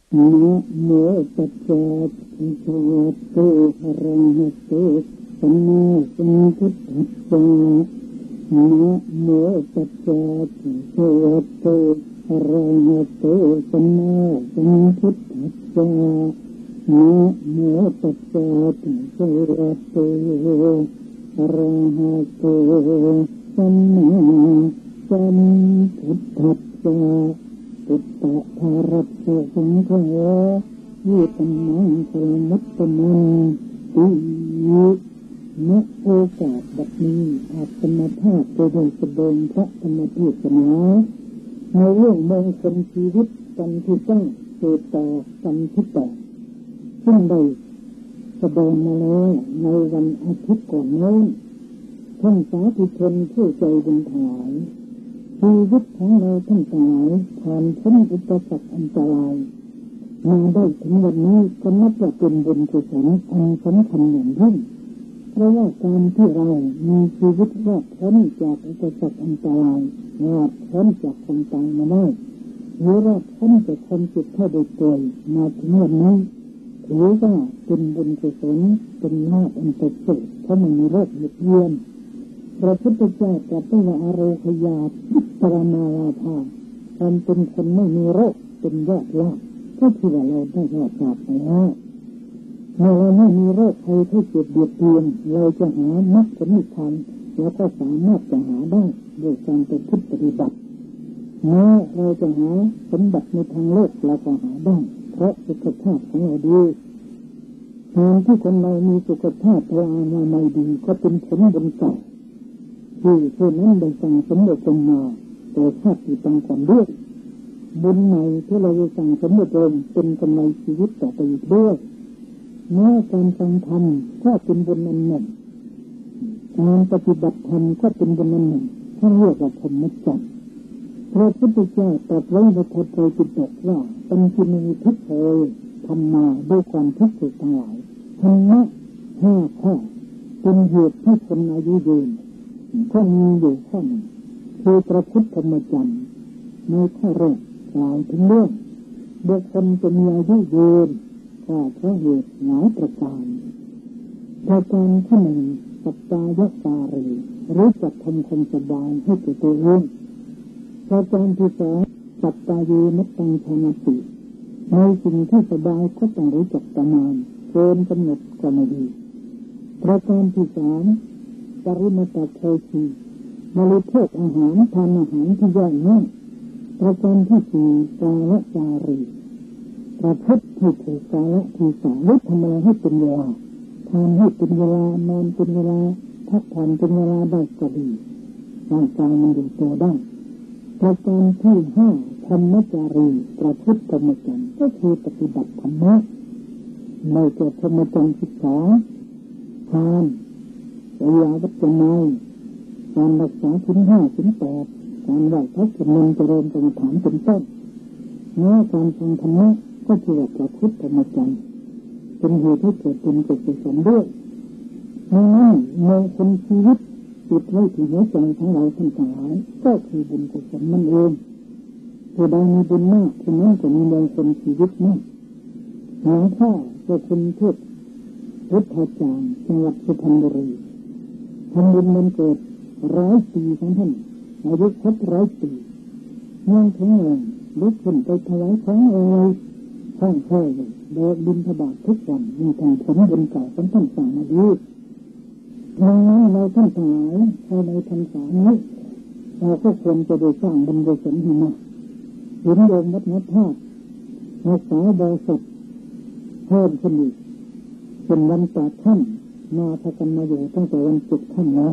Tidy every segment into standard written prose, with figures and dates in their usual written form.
นะโมตัสสะภะคะวะโตอะระหะโตสัมมาสัมพุทธัสสะนะโมตัสสะภะคะวะโตอะระหะโตสัมมาสัมพุทธัสสะนะโมตัสสะภะคะวะโตอะระหะโตสัมมาสัมพุทธัสสะพุทธะภารัตถะสังฆะยุตมังสมุตตมังติณโอกาสบัดนี้อาตมาภาพจะได้แสดงพระธรรมเทศนาในเรื่องมงคลชีวิตกันที่ตั้งเกิดต่อกันที่แปดซึ่งได้แสดงมาแล้วในวันอาทิตย์ก่อนโน้นท่านสาธุชนผู้ใจบุญทั้งหลายชีวิตของเราทั้งหลายผ่านพ้นอุปสรรคอันตรายมาได้ถึงวันนี้ก็นับว่าเป็นบุญกุศลอันสำคัญอย่างยิ่งเพราะว่าการที่เรามีชีวิตรอดพ้นจากอุปสรรคอันตรายรอดพ้นจากความตายมาได้หรือรอดพ้นจากความเจ็บไข้ได้ป่วยมาถึงวันนี้ถือว่าเป็นบุญกุศลเป็นลาภอันประเสริฐเพราะมันมีโรคเบียดเบียนพระพุทธเจ้าตรัสว่าอาโรคยาพิจารณาลาภาความเป็นคนไม่มีโรคเป็นยอดลาภก็คือว่าเราได้รอดจากไปแล้วเมื่อเราไม่มีโรคภัยที่เจ็บเบียดเบียนเราจะหามรรคผลนิพพานแล้วก็สามารถจะหาได้ด้วยการปฏิบัติแม้เราจะหาสมบัติในทางโลกเราก็หาได้เพราะสุขภาพของเราดีการที่คนเรามีสุขภาพพลานามัยดีก็เป็นผลบุญเก่าที่เช่นนั้นได้สั่งสมเด็จลงมาแต่ชาติต่างกันด้วยบุญใหม่ที่เราจะสั่งสมเด็จลงเป็นกำไรชีวิตต่อไปอีกด้วยแม้การฟังธรรมก็เป็นบุญอันหนึ่งการปฏิบัติธรรมก็เป็นบุญอันหนึ่งท่านเรียกว่าธรรมจักรพระพุทธเจ้าตรัสไว้ในพระไตรปิฎกว่าปัญจมีทุกข์ธรรมาด้วยความทุกข์ทั้งหลายธรรมะห้าข้อเป็นเหตุให้คนอายุยืนก็มีอยู่ข้อหนึ่งคือพระพุทธธรรมจักรในข้อแรกกล่าวถึงเรื่องบุคคลจะมีอายุยืนก็เพราะเหตุหลายประการประการที่หนึ่งสัตตายสารีรู้จักทำความสบายให้แก่ตัวเองประการที่สองสัตตายีมัตตังชนะติในสิ่งที่สบายก็ต้องรู้จักประมาณเกินกำหนดก็ไม่ดีประการที่สามปริมาตโภคีบริโภคอาหารทานอาหารที่ย่อยง่ายประการที่สี่กาลจารีประพฤติให้ถูกกาลทีสาลดทำอะไรให้เป็นเวลาทานให้เป็นเวลานอนเป็นเวลาพักผ่อนเป็นเวลาได้ก็ดีร่างกายมันอยู่ตัวได้ประการที่ห้าธรรมจารีประพฤติธรรมจักรก็คือปฏิบัติธรรมะในตัวธรรมจักรศึกษาทานวิยาวัจนัยการรักษาศีลห้าศีลแปดการไหว้พระสวดมนต์เจริญกรรมฐานเป็นต้นเมื่อการฟังธรรมะก็เกี่ยวกับพุทธธรรมจักรเป็นเหตุให้เกิดเป็นกุศลด้วยดังนั้นมงคลชีวิตติดไว้ที่หัวใจของเราทั้งหลายก็คือบุญกุศลนั่นเองผู้ใดมีบุญมากคนนั้นจะมีมงคลชีวิตมากหลวงพ่อเจ้าคุณเทพพุทธาจารย์จังหวัดสุพรรณบุรีทำบุญมันเกิด100 ปีของท่านอายุครบ100 ปีเมื่อถึงวันลุกขึ้นไปถวายของข้างแค่เลยเดินบิณฑบาตทุกวันมีทางผลบุญเก่าของท่านสั่งมาดีดังนั้นเราท่านทั้งหลายภายในพรรษานี้เราก็ควรจะได้สร้างบุญกุศลให้มากเห็นโยมวัดนัดธาตุรักษาบริสุทธิ์เพิ่มขึ้นอีกเป็นวัน8 ค่ำมาพากันมาอยู่ตั้งแต่วัน7 ค่ำนะ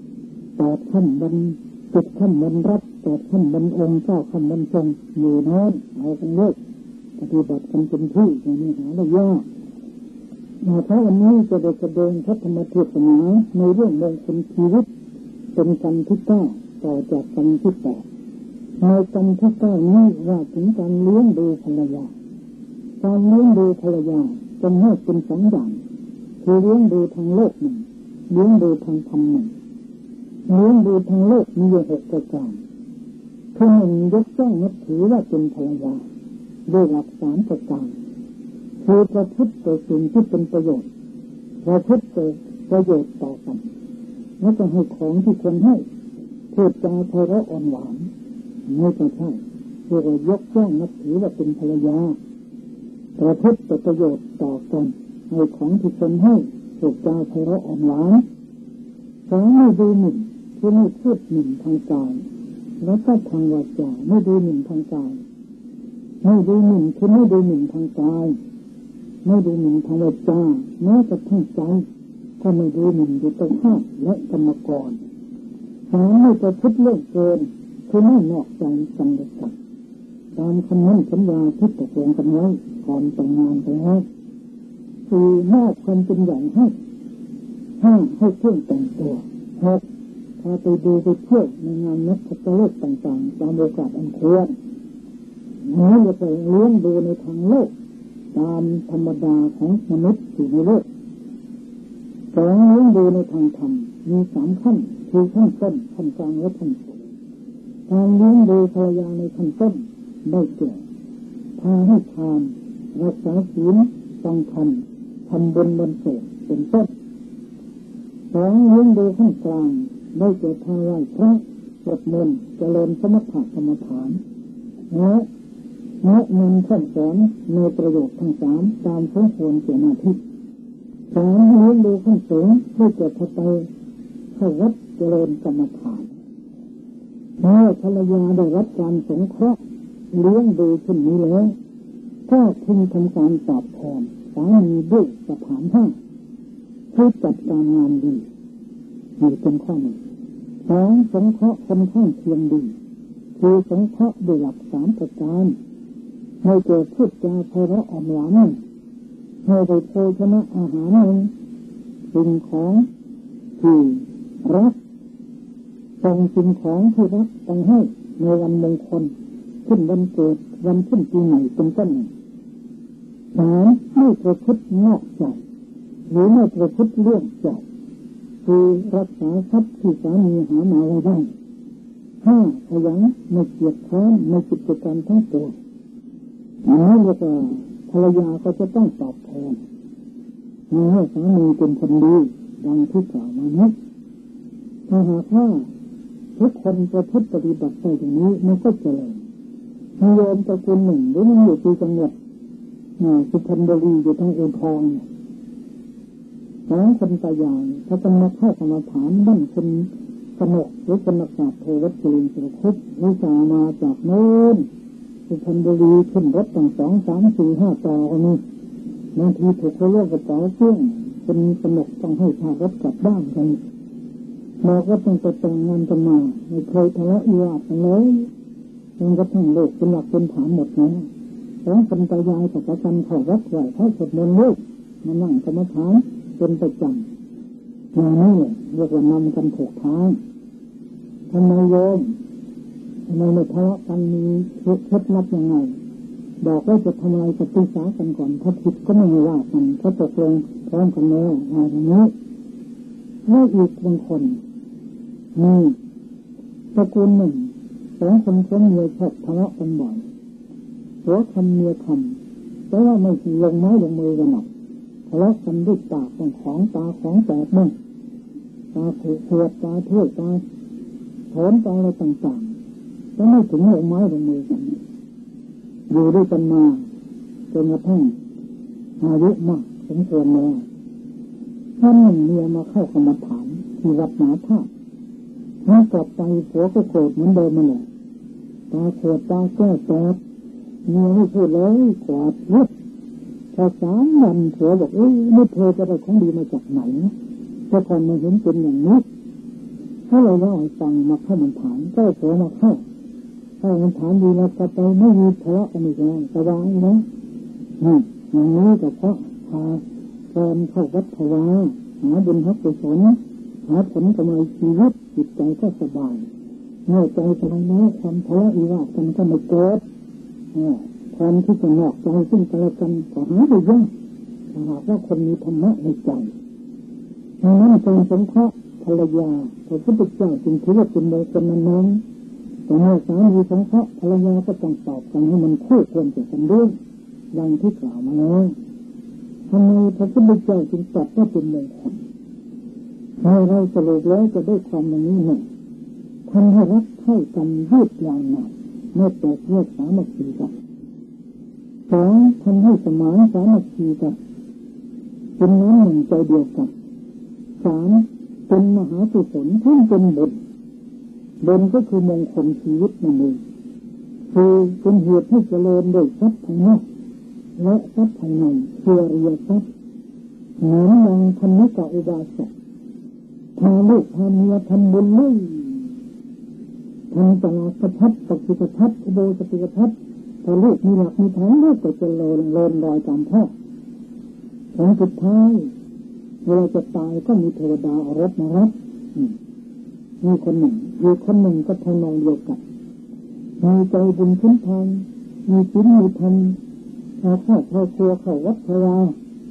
8 ค่ำวัน7 ค่ำวันรับ8 ค่ำวันองค์9 ค่ำวันทรงอยู่โน้นเอากันเลิกปฏิบัติกันเป็นที่อย่างนี้หาได้ยากเพราะวันนี้จะได้แสดงพระธรรมเทศนาในเรื่องมงคลชีวิตเป็นกันที่9ต่อจากกันที่8ในกันที่9นี้ว่าถึงการเลี้ยงดูภรรยาการเลี้ยงดูภรรยาจะให้เป็น2 อย่างคือเลี้ยงดูทางโลกหนึ่งเลี้ยงดูทางธรรมหนึ่งเลี้ยงดูทางโลกมีอยู่6 ประการคือ1ยกย่องนับถือว่าเป็นภรรยาด้วยหลัก3ประการคือประพฤติต่อสิ่งที่เป็นประโยชน์ประพฤติต่อประโยชน์ต่อกันแล้วก็ให้ของที่ควรให้พูดจาไพเราะอ่อนหวานไม่ใช่เพื่อยกย่องนับถือว่าเป็นภรรยาประพฤติต่อประโยชน์ต่อกันให้ของที่ควรให้พูดจาไพเราะอ่อนหวานไม่ดูหมิ่นคือไม่พูดหมิ่นทางกายแล้วก็ทางวาจาไม่ดูหมิ่นทางกายไม่ดูหมิ่นคือไม่ดูหมิ่นทางกายไม่ดูหมิ่นทางวาจาแม้แต่ทางใจก็ไม่ดูหมิ่นอยู่ตรงข้ามและกรรมกรไม่ประพฤติเรื่องเกินคือไม่นอกใจกันและกันตามคำมั่นสัญญาที่ตกลงกันไว้ก่อนแต่งงานไปแล้วคือมอบความเป็นใหญ่ให้เครื่องแต่งตัวครับพาไปดูไปเที่ยวในงานนักขัตฤกษ์ต่างๆตามโอกาสอันควรนี้จะไปเลี้ยงดูในทางโลกตามธรรมดาของมนุษย์อยู่ในโลกเลี้ยงดูในทางธรรมมี3ขั้นคือขั้นต้นขั้นกลางและขั้นสูงการเลี้ยงดูภรรยาในขั้นต้นได้แก่พาให้ทานรักษาศีลฟังธรรมทำบุญบำเพ็ญเป็นต้นเลี้ยงดูขั้นกลางได้แก่ทางไหว้พระสวดมนต์เจริญสมถะกรรมฐานและแนะนำขั้นสอนในประโยชน์ทั้ง3ตามสมควรแก่หน้าที่เลี้ยงดูขั้นสูงได้แก่พาไปเข้าวัดเจริญกรรมฐานเมื่อภรรยาได้รับการสงเคราะห์เลี้ยงดูเช่นนี้แล้วก็พึงทำการตอบแทนสามีด้วยสถานที่คือจัดการงานดีมีเป็นข้อหนึ่งสงเคราะห์คนข้างเคียงดีคือสงเคราะห์ด้วยหลัก3ประการให้เกิดพูดจาไพเราะอ่อนหวานให้ได้โภชนะอาหารสิ่งของที่รักส่งสิ่งของที่รักไปให้ในวันมงคลขึ้นวันเกิดวันขึ้นปีใหม่เป็นต้นไม่ประพฤตินอกใจหรือไม่ประพฤติเลื่อนใจคือรักษาทรัพย์ที่สามีหามาไว้ได้ขยันไม่เกียจคร้านในกิจการทั้งปวงนี้เรียกว่าภรรยาก็จะต้องตอบแทนให้สามีเป็นคนดีดังที่กล่าวมานี้ถ้าหากว่าทุกคนประพฤติปฏิบัติไปอย่างนี้มันก็เจริญมีโยมตระกูลหนึ่งหรือมันอยู่ที่จังหวัดสุพรรณบุรีอยู่ทางเอกทองคนตายายเขาจะมาเข้ากรรมฐานบ้านคนสนกหรือคนนักษัตริย์โทวัชรินทร์สุรคุปวิชามาจากโน้นสุพรรณบุรีขึ้นรถตั้ง2, 3, 4, 5ต่อกันนี่บางทีถูกเขาเรียกกระเป๋าเครื่องคนสนกต้องให้พารถกลับบ้านกันเราก็ต้องไปแต่งงานกันมาไม่เคยทะเลาะวิวาทกันเลยจนกระทั่งโลกเป็นหลักเป็นฐานหมดนะคนตายายกับกันเข้าวัดไหว้พระสวดมนต์ลูกมานั่งกรรมฐานเป็นประจำอย่างนี้เรียกว่านำกันถูกทางทำไมโยมทำไมไม่ทะเลาะกันมีเคล็ดลับยังไงบอกว่าจะทำอะไรจะปรึกษากันก่อนถ้าผิดก็ไม่ว่ากันถ้าตกลงพร้อมกันแล้วอย่างนี้แล้วอีกบางคนมีตระกูลหนึ่ง2 คนเมียชอบทะเลาะกันบ่อยหัวคำเมียคำแต่ว่าไม่ลงไม้ลงมือกันหรอกทะเลาะกันด้วยปากของตาของแตกมั่งตาขวดตาเทือกตาถอนตาอะไรต่างๆแล้วไม่ถึงลงไม้ลงมือกันอยู่ด้วยกันมาจนกระทั่งอายุมากสมควรแล้วท่านเมียมาเข้ากรรมฐานที่วัดหนาธาตุเมื่อกลับไปผัวก็โกรธเหมือนเดิมมาเลยตาขวดตาแก้แตกเมียไม่พูดเลยกวาดลุกพอ3 วันผัวบอกไม่เธอจะได้ของดีมาจากไหนแต่ก่อนมาเห็นเป็นอย่างนี้ถ้าเราเล่าให้ฟังมาเข้ามันฐานก็ผัวมาเข้ามันฐานดีแล้วก็ไปไม่มีทะเลาะกันอีกแล้วสบายนะอย่างนี้ก็เพราะพาแฟนเข้าวัดภาวาหาบุญหากุศลหาผลกำไรชีวิตจิตใจก็สบายเมื่อใจสบายแล้วความทะเลาะวิวาทกันก็ไม่เกิดความที่จะนอกใจซึ่งกันและกันก็หาได้ยากถ้าหากว่าคนมีธรรมะในใจดังนั้นการสงเคราะห์ภรรยาพระพุทธเจ้าจึงถือว่าเป็นโมฆะนั้นแต่เมื่อสามีสงเคราะห์ภรรยาก็ต้องตอบกันให้มันคู่ควรแก่กันด้วยดังที่กล่าวมาแล้วทำไมพระพุทธเจ้าจึงตรัสว่าเป็นมงคลให้เราสรุปแล้วจะได้ความอย่างนี้หนึ่งทำให้รักเท่ากันยืดยาวนานไม่แตกแยกสามัคคีกันสองทำให้สมานสามัคคีกันเป็นน้ำหนึ่งใจเดียวกันสามเป็นมหากุศลทั้งเป็นบุญก็คือมงคลชีวิตนั่นเองคือเป็นเหตุให้เจริญโดยทรัพย์ภายนอกและทรัพย์ภายในคืออริยทรัพย์เหมือนอย่างธรรมิกาอุบาสกพาลูกพาเมียทำบุญเลยทำตลาดประทับปฏิปทับอุโบสถประทับพอลูกมีหลักมีฐานลูกก็จะเลินรอยตามพ่อผลสุดท้ายเวลาจะตายก็มีเทวดาเอารถมารับมีคนหนึ่งอีกคนหนึ่งก็ทำนองเดียวกันมีใจบุญคุ้นทางมีศีลมีธรรมเอาข้าวเข้าครัวเข้าวัดพระวา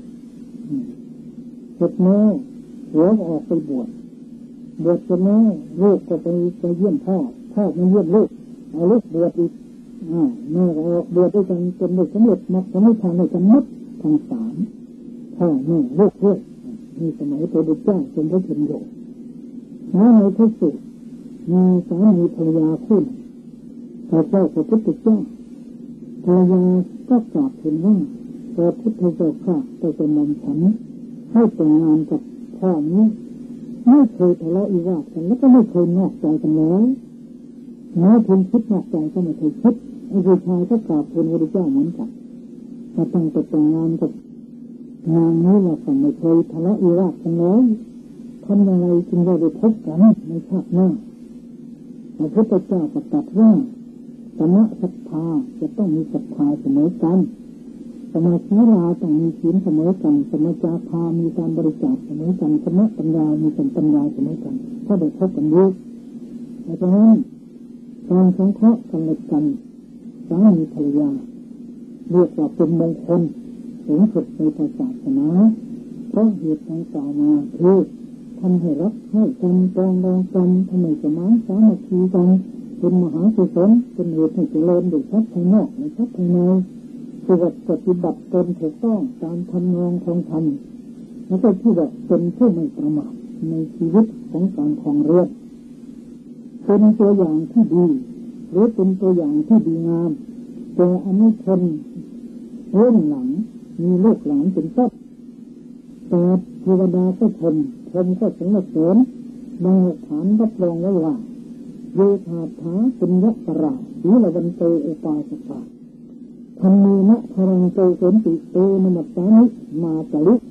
เสร็จแล้วหัวออกไปบวชเสร็จแล้วลูกก็ไปเยี่ยมพ่อไม่เยี่ยมลูกเอาลูกบวชอีกแม่ก็ออกบวชด้วยกันจนได้สำเร็จมรรคผลนิพพานด้วยกันหมดทั้งสามพ่อแม่ลูกด้วยมีสมัยพระพุทธเจ้าเป็นพระชนโยแล้วในที่สุดมีสามีภรรยาคู่พระเจ้าพระพุทธเจ้าภรรยาก็กราบทูลว่าพระพุทธเจ้าข้าแต่จะนำฉันให้แต่งงานกับพ่อนี้ไม่เคยทะเลาะวิวาทกันแล้วก็ไม่เคยนอกใจกันเลยแม้เพียงคิดนอกใจก็ไม่เคยคิดไอ้ผู้ชายก็กราบทูลพระพุทธเจ้าเหมือนกันมาตั้งแต่งงานกับนางนี้เราก็ไม่เคยทะเลาะวิวาทกันเลยทำอย่างไรจึงได้พบกันในชาติหน้าพระพุทธเจ้าก็ตรัสว่าสมะศรัทธาจะต้องมีศรัทธาเสมอกันสมาศีลาต้องมีศีลเสมอกันสมาจาภามีการบริจาคเสมอกันสมะปัญญามีปัญญาเสมอกันถ้าได้พบกันด้วยเพราะฉะนั้นการสงเคราะห์กันและกันสามีภรรยาเรียกว่าเป็นมงคลสูงสุดในศาสนาเพราะเหตุดังกล่าวมาคือทำให้รักให้กันปรองดองกันทำให้สมานสามัคคีกันเป็นมหากุศลเป็นเหตุให้เจริญโดยทรัพย์ภายนอกและทรัพย์ภายในปฏิบัติตนถูกต้องตามธรรมนองของธรรมแล้วก็ที่แบบเป็นผู้ไม่ประมาทในชีวิตของการครองเรือนเป็นตัวอย่างที่ดีหรือเป็นตัวอย่างที่ดีงามแต่อนุชนเรื่องหลังมีลูกหลานเป็นต้นแต่เทวดาก็ชมก็สรรเสริญบางหลักฐานรับรองไว้ว่าโยธาถาปุญญปราศีลวันโตอุปาสกาธรรมีนะพรังโตสนติเตนมัตตานิมาตะลุ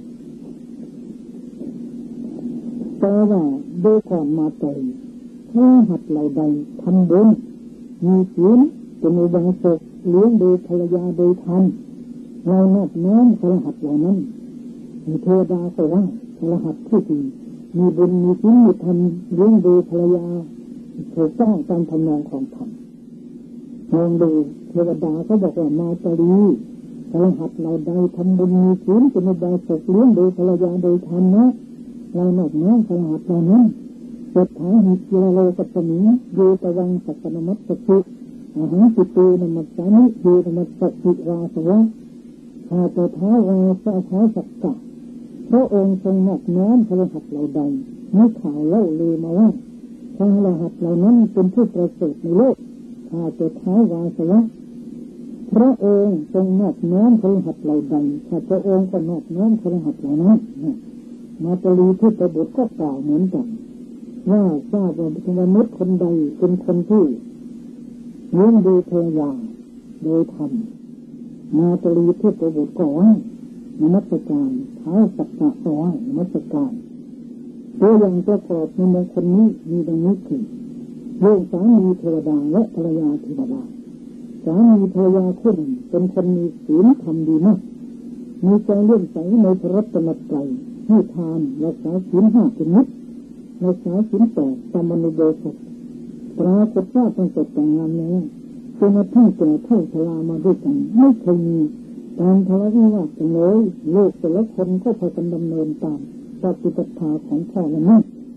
แต่ว่าโดยก่อนมาตรีถ้าหัดเหล่าใดทำบุญมีศีลจะมีบังสุขเลี้ยงดูภรรยาโดยธรรมเรานอบน้อมพระหัตถ์เหล่านั้นมีเทวดาก็ว่าพระหัตถ์ที่ดีมีบุญมีศีลมีธรรมเลี้ยงดูภรรยาถูกต้องตามธรรมนองของธรรมลองดูเทวดาก็บอกว่ามาตรีพระหัตถ์เราใดทำบุญมีศีลจะมีบังสุขเลี้ยงดูภรรยาโดยธรรมนะเรานอบน้อมพระหัตถ์เหล่านั้นสุดท้ายหิจิโลกัตมิโยตวังสักนมัสสิอาหาสิตูนมัสสานิโยนมัสสิราสวะข้าแต่ท้าวาสะท้าวสักกะพระองค์ทรงนอบน้อมพระหัตถ์เหล่าใดไม่ข่าวเล่าลือมาว่าพระหัตถ์เหล่านั้นเป็นผู้ประเสริฐในโลกข้าแต่ท้าวาสวะพระองค์ทรงนอบน้อมพระหัตถ์เหล่าใดข้าพระองค์ก็นอบน้อมพระหัตถ์เหล่านั้นมาตรีที่ประบุก็กล่าวเหมือนกันว่าทราบว่ามนุษย์คนใดเป็นคนที่เลี้ยงดูภรรยาโดยธรรมมาตรีที่ประบุก็ว่านมัสการท้าวสักกะก็ว่านมัสการตัวอย่างประกอบในมงคลนี้มีดังนี้คือเรื่องสามีเทวดาและภรรยาเทวดาสามีภรรยาคู่หนึ่งเป็นคนมีศีลธรรมดีมากมีใจเลื่อมใสในพระรัตนตรัยให้ทานรักษาศีล5เป็นนิจรักษาศีล8ตามอนุโบสถปรากฏว่าตั้งแต่แต่งงานแล้วจนกระทั่งแก่เฒ่าชรามาด้วยกันไม่เคยมีการทะเลาะวิวาทกันเลยโลกแต่ละคนก็พากันดำเนินตามปฏิปทาของพ่อและแม่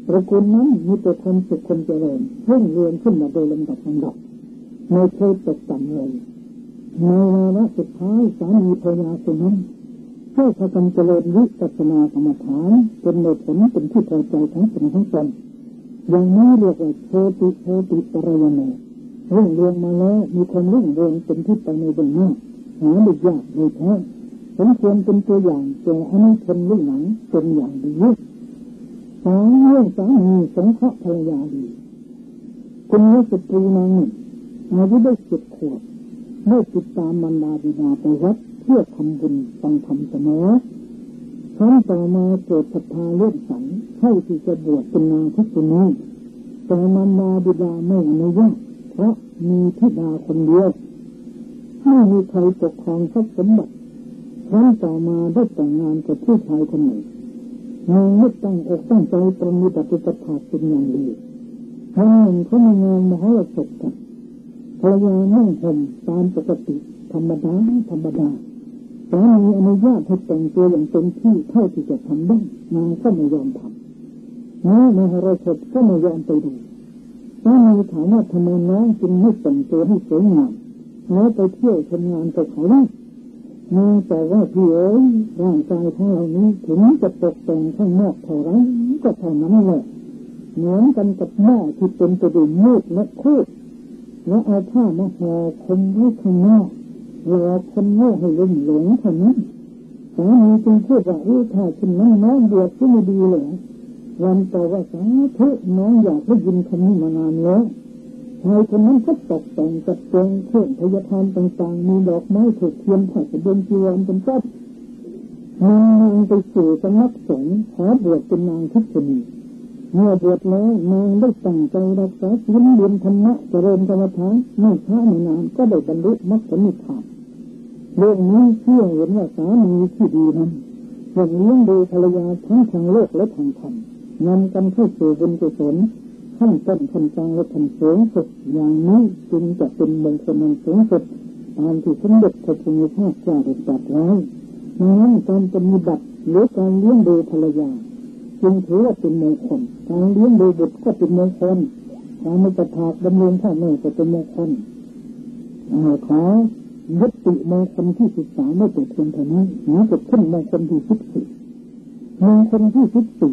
ตระกูลนั้นมีแต่ความสุขความเจริญเพิ่งเรืองขึ้นมาโดยลำดับไม่เคยตกต่ำเลยในวาระสุดท้ายสามีภรรยาคนนั้นได้พากันเจริญวิปัสสนากรรมฐานจนได้ผลเป็นที่พอใจทั้งตนทั้งตนอย่างนี้เรียกว่าโชติปรายโนเรื่องเรืองมาแล้วมีความรุ่งเรืองเป็นที่ไปในเบื้องหน้าหาได้ยากเลยแท้สมควรเป็นตัวอย่างแก่อนุชนรุ่นหลังเป็นอย่างดีสองเรื่องสามีสงเคราะห์ภรรยาดีคุณยศตรีนางหนึ่งอายุได้7 ขวบได้ติดตามมารดาบิดาไปวัดเพื่อทำบุญฟังธรรมเสมอครั้งต่อมาเกิดศรัทธาเลื่อมใสเข้าที่จะบวชเป็นนางภิกษุณีแต่มารดาบิดาไม่อนุญาตเพราะมีธิดาคนเดียวไม่มีใครปกครองทรัพย์สมบัติครั้งต่อมาได้แต่งงานกับผู้ชายคนหนึ่งนางไม่ตั้งอกตั้งใจปฏิบัติปฏิบัติเป็นอย่างดีครั้งหนึ่งเขามีงานมหรสพกันภรรยานั่งห่มตามปกติธรรมดาสามีอนุญาตให้แต่งตัวอย่างเต็มที่เท่าที่จะทำได้นางก็ไม่ยอมทำน้ามหรสพก็ไม่ยอมไปดูสามีถามว่าทำไมน้องจึงไม่แต่งตัวให้สวยงามแล้วไปเที่ยวทำงานกับเขาล่ะนางแต่ว่าพี่เอ๋ยร่างกายของเรานี้ถึงจะตกแต่งข้างนอกเท่าไรก็เท่านั้นแหละเหมือนกันกับหม้อที่เป็นประดุมมืดและคูดแล้วเอาผ้ามาห่อคนไว้ข้างนอกรอคนโง่ให้หลงเท่านั้นสามีจึงพูดว่าถ้าฉันน้องบวชก็ไม่ดีเลยวันต่อว่าสาธุน้องอยากได้ยินคำนี้มานานแล้วชายคนนั้นก็ตกแต่งจัดแจงเครื่องพยาธานต่างๆมีดอกไม้ถูกเทียนผ้าสบงจีวรเป็นต้นนางไปสู่สำนักสงฆ์ขอบวชเป็นนางภิกษุณีเมื่อบวชแล้วนางได้ตั้งใจรักษาศีลเรียนธรรมะเจริญกรรมฐานไม่ช้าไม่นานก็ได้บรรลุมรรคผลนิพพานเรื่องนี้เชื่อเห็นว่าสามีที่ดีนั้นยังเลี้ยงดูภรรยาทั้งทางโลกและทางธรรมนำกันเข้าสู่บุญกุศลขั้นต้นขั้นกลางและขั้นสูงสุดอย่างนี้จึงจะเป็นมงคลอันสูงสุดตามที่สมเด็จพระพุทธเจ้าได้ตรัสไว้ดังนั้นการปฏิบัติหรือการเลี้ยงดูภรรยาจึงถือว่าเป็นมงคลการเลี้ยงดูบุตรก็เป็นมงคลการไม่ประทานดำเนินพ่อแม่ก็เป็นมงคลขอยุติมงคลที่13ไม่เป็นเพียงเท่านี้นี้จะขึ้นมงคลที่14มงคลที่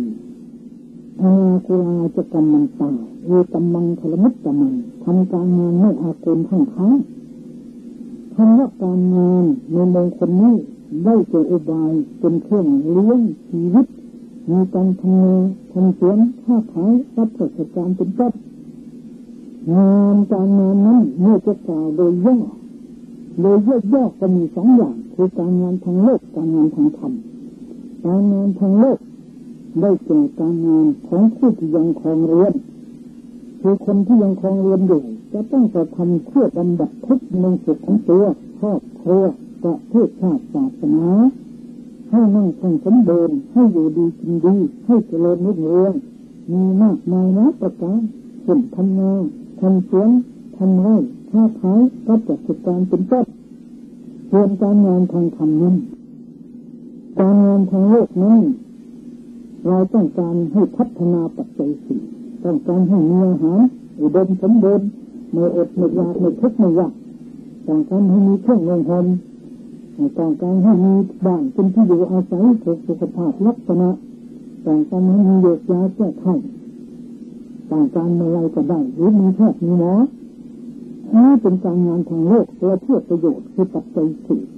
14อากุราจะกำมันตาเวกัมมังคลมุตตะมังทำการงานไม่อากุลทั้งค้างทำว่าการงานในมงคลนี้ได้เกิดอุบายเป็นเครื่องเลี้ยงชีวิตมีการทำงานทำสวนค้าขายรับราชการเป็นต้นงานการงานนั้นเมื่อจะกล่าวโดยย่อก็มี2 อย่างคือการงานทางโลกการงานทางธรรมการงานทางโลกได้แก่การงานของผู้ที่ยังครองเรือนคือคนที่ยังครองเรือนอยู่จะต้องกระทำเพื่อบำบัดทุกข์ในสุขของตัวครอบครัวประเทศชาติศาสนาให้มั่งคั่งสมบูรณ์ให้อยู่ดีกินดีให้เจริญรุ่งเรืองมีมากมายนะประการเช่นทำนาทำสวนทำไร่ค้าขายรับราชการเป็นต้นส่วนการงานทางธรรมนั้นการงานทางโลกนั้นเราต้องการให้พัฒนาปัจจัย4ต้องการให้มีอาหารอุดมสมบูรณ์ไม่อดไม่อยากไม่ทุกข์ไม่ยากต้องการให้มีเครื่องนุ่งห่มต้องการให้มีบ้านเป็นที่อยู่อาศัยถูกสุขภาพลักษณะต้องการให้มียาแก้ไข้ต้องการอะไรก็ได้หรือมีแพทย์มีหมอนี่เป็นการงานทางโลกตัวเพื่อประโยชน์คือปัจจัย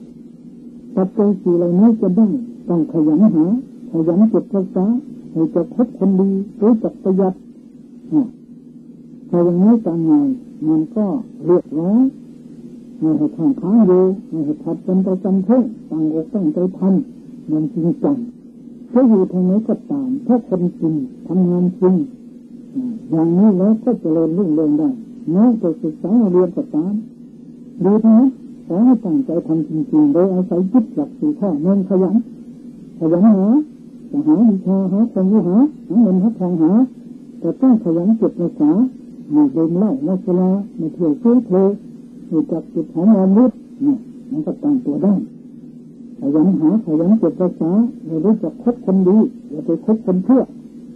4ปัจจัย4เหล่านี้จะได้ต้องขยันหาขยันเก็บรักษาให้จะคบคนดีรู้จักประหยัดถ้าอย่างนี้การงานมันก็เรียบร้อยไม่ให้ข้างค้างอยู่ไม่ให้ทัดเป็นประจำเพ่งตั้งอกตั้งใจทำมันจริงจังถ้าอยู่ทางไหนก็ตามถ้าคนจริงทำงานจริงอย่างนี้แล้วก็เจริญรุ่งเรืองได้แม้จะศึกษาเรียนก็ตามดีทั้งนั้นขอให้ตั้งใจทำจริงๆโดยอาศัยยึดหลัก4 ข้อเน้นขยันหาจะหาวิชาหาความรู้หาเงินหาทองหาแต่ต้องขยันเก็บรักษาไม่ดื่มเหล้าไม่สุราไม่เที่ยวซื้อเพลรู้จักจิตหอมรอมริบเนี่ยมันก็ตั้งตัวได้ขยันหาขยันเก็บรักษาไม่รู้จักคบคนดีอย่าไปคบคนชั่วค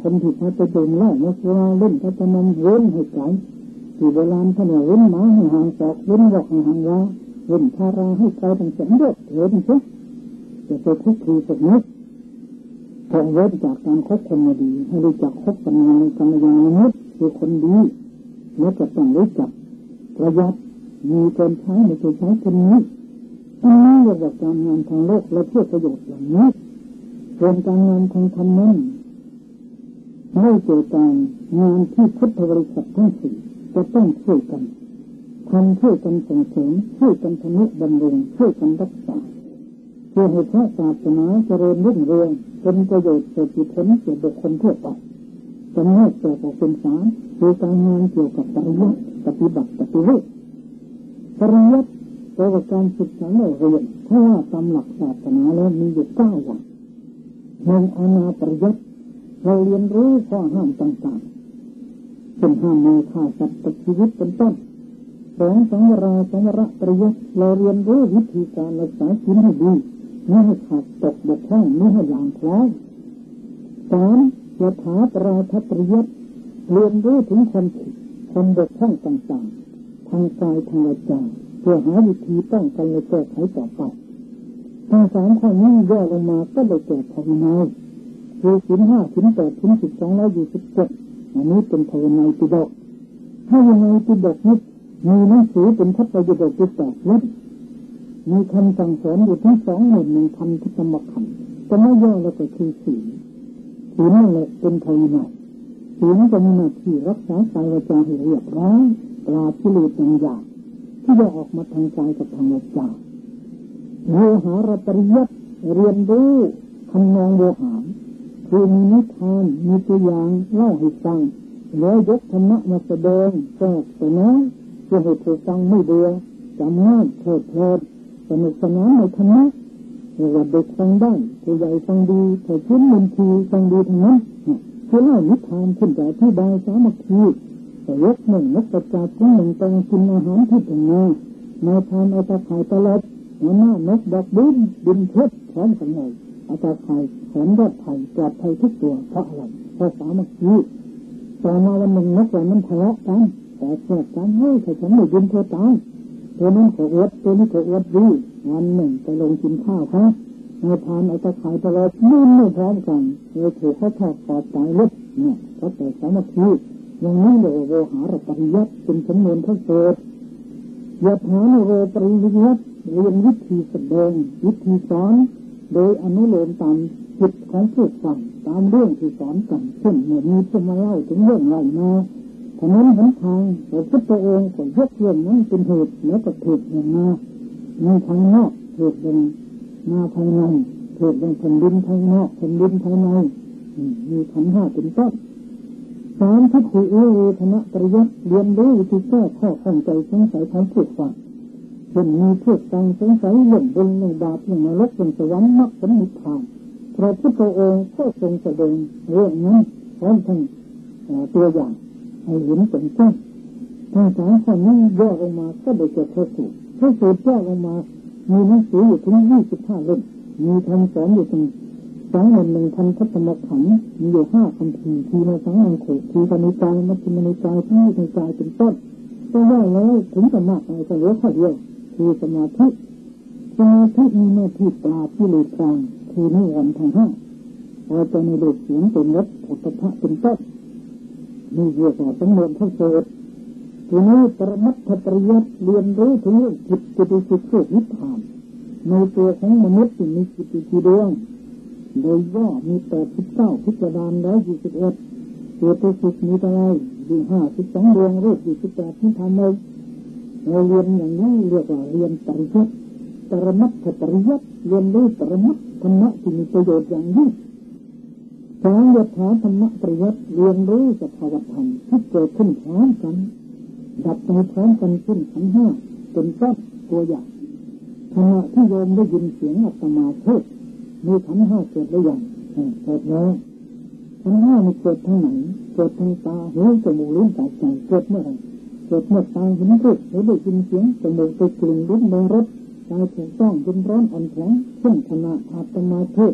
คนที่พาไปดื่มเหล้าเมื่อเราเล่นพระธรรมเว้นให้ไกลที่โบราณท่านเว้นหมาให้ห่างศอกเว้นบอกให้ห่างว่าเว้นพาราให้ไกลตั้งแสนเดือดเห็นใช่จะไปคุกคีสักนิดคงเว้นจากการคบคนไม่ดีให้รู้จักคบกันในกัลยาณมิตรคือคนดีแล้วก็ต้องรู้จักประหยัดมีเกินใช้ไม่ใช้คนนี้อันนี้เรียกว่าการงานทางโลกและเพื่อประโยชน์อย่างนี้ส่วนการงานทางธรรมนั้นไม่เกี่ยวกับงานที่พุทธบริษัททั้งสี่จะต้องช่วยกันทำช่วยกันส่งเสริมช่วยกันทนุบำรุงช่วยกันรักษาเพื่อให้พระศาสนาเจริญรุ่งเรืองเป็นประโยชน์แก่บุคคลแก่บุคคลทั่วไปจะไม่แก่ต่อเป็นสารคือการงานเกี่ยวกับปริยัติปฏิบัติปฏิรูปปริยัติแปลว่าการศึกษาเรียนเพราะว่าตามหลักศาสนาแล้วมีอยู่9อย่างหนึ่งอาณาปริยัติเราเรียนรู้ข้อห้ามต่างๆเช่นห้ามไม่ฆ่าสัตว์ตัดชีวิตเป็นต้นสองสังวรปริยัติเราเรียนรู้วิธีการรักษาศีลให้ดีไม่ให้ขาดตกบกพร่องไม่ให้หลางพล้อยสามยถาปราทปริยัติเรียนรู้ถึงความผิดความบกพร่องต่างๆทางกายทางวาจาเพื่อหาวิธีป้องกันและแก้ไขต่อไปทั้งสามข้อนี้ย่อลงมาก็ได้แก่ภาวนาคือศีลห้าศีลแปดศีล1227อันนี้เป็นภาวนาปิฎกภาวนาปิฎกนี้มีหนังสือเป็นพระไตรปิฎกที่8 เล่มมีคำสั่งสอนอยู่ทั้ง21,000 ธรรมขันธ์จะไม่ย่อแล้วก็คือศีลนั่นแหละเป็นภาวนาศีลจะมีหน้าที่รักษากายวาจาให้เรียบร้อยปราศกิเลสอย่างที่จะออกมาทางกายกับทางวาจาโวหารปริยัติเรียนรู้คำนองโวหารคือมีนิทานมีตัวอย่างเล่าให้ฟังแล้วยกธรรมะมาแสดงแทรกแต่น้อยเพื่อให้ผู้ฟังไม่เบื่อจำง่ายเพลิดเพลินสนุกสนานในธรรมะเรียกว่าเด็กฟังได้ผู้ใหญ่ฟังดีแต่ชิ้นบัญชีฟังดีทั้งนั้นคือเล่านิทานขึ้นแต่ที่ใดสามัคคีแต่ยกหนึ่งนักประกาศทั้งหนึ่งต้องกินอาหารที่ถึงมาทานเอาตะไคร้ตลอดหัวหน้านกดอกบินเพชรพร้อมกันเลยเอาตะไคร้แขนยอดไผ่ปลอดภัยทุกตัวเพราะอะไรเพราะสามัคคีต่อมาวันหนึ่งนกเหล่านั้นทะเลาะกันแต่แค่การให้ใครฉันไม่บินเธอตายตัวนั้นขออวดตัวนี้ขออวดดีวันหนึ่งไปลงกินข้าวครับมาทานเอาตะไคร้ตลอดยืนไม่พร้อมกันเลยถูกเขาทอดปอดตายลึกเนี่ยเขาแต่สามัคคีอย่างนี้เลยโวหารปริยัติเป็นสำนวนพระสูตรยถานุโรปริยัติเรียนวิธีแสดงวิธีสอนโดยอนุโลมตามจิตของผู้ฟังตามเรื่องที่สอนกันเช่นเมื่อมีผู้มาเล่าถึงเรื่องไรมาฉะนั้นหนทางพระพุทธองค์ก็ยกเรื่องนั้นเป็นเหตุแล้วก็เทศอย่างมาในทางนอกเทศเป็นมาภายในเทศเป็นแผ่นดินภายนอกแผ่นดินภายในมีขันธ์ 5เป็นต้นสามทัศน์เวทนาปริยัติเรียนรู้วิธีแก้ข้อข้องใจสงสัยของผู้ฟังเช่นมีเพื่อตังสงสัยเรื่องบุญเรื่องบาปเรื่องนรกเรื่องสวรรค์มรรคผลนิพพานพระพุทธองค์ก็ทรงแสดงเรื่องนั้นพร้อมทั้งตัวอย่างให้เห็นเป็นต้นทั้งสามข้อนี้ย่อลงมาก็ได้แก่พระสูตรย่อลงมามีหนังสืออยู่ถึง25 เล่มมีคำสอนอยู่ถึง21,000 ธรรมขันธ์มีอยู่5 คัมภีร์ทีในสังฆังโขทีปณิกายมัชฌิมนิกายที่นิกายเป็นต้นก็ว่าแล้วถึงจะมากในก็เหลือข้อเดียวคือสมาธิมีหน้าที่ปราบกิเลสกลางคือนิวรณ์ทั้ง5พอจะในเด็กเสียงเป็นรสโผฏฐัพพะเป็นต้นนี่เรียกว่าสำนวนพระสูตรทีนี้ปรมัตถปริยัติเรียนรู้ถึงเรื่องจิตจตุสิกโสนิพพานในตัวของมนุษย์ที่มีจิตกี่ดวงโดยย่อมี89พิจารณา121ตัวตุสิกมีอะไรอยู่52 ดวงรูปอยู่18ที่ทำเลยเราเรียนอย่างนี้เรียกว่าเรียนปริยัติปรมัตถปริยัติเรียนรู้ปรมัตถธรรมะที่มีประโยชน์อย่างยิ่งสองยถาธรรมะปริยัติเรียนรู้สภาวธรรมที่เกิดขึ้นพร้อมกันดับไปพร้อมกันขึ้นขันธ์ 5เป็นต้นตัวอย่างขณะที่โยมได้ยินเสียงอาตมาเทศมีขันธ์ 5เกิดหรือยังเกิดแล้วขันธ์ 5มันเกิดทางไหนเกิดทางตาหูจมูกลิ้นกายใจเกิดเมื่อไหร่เกิดเมื่อตาเห็นรูปหูได้ยินเสียงจมูกได้กลิ่นลิ้นได้รสกายถูกต้องเป็นร้อนอ่อนแข็งเช่นขณะอาตมาเทศ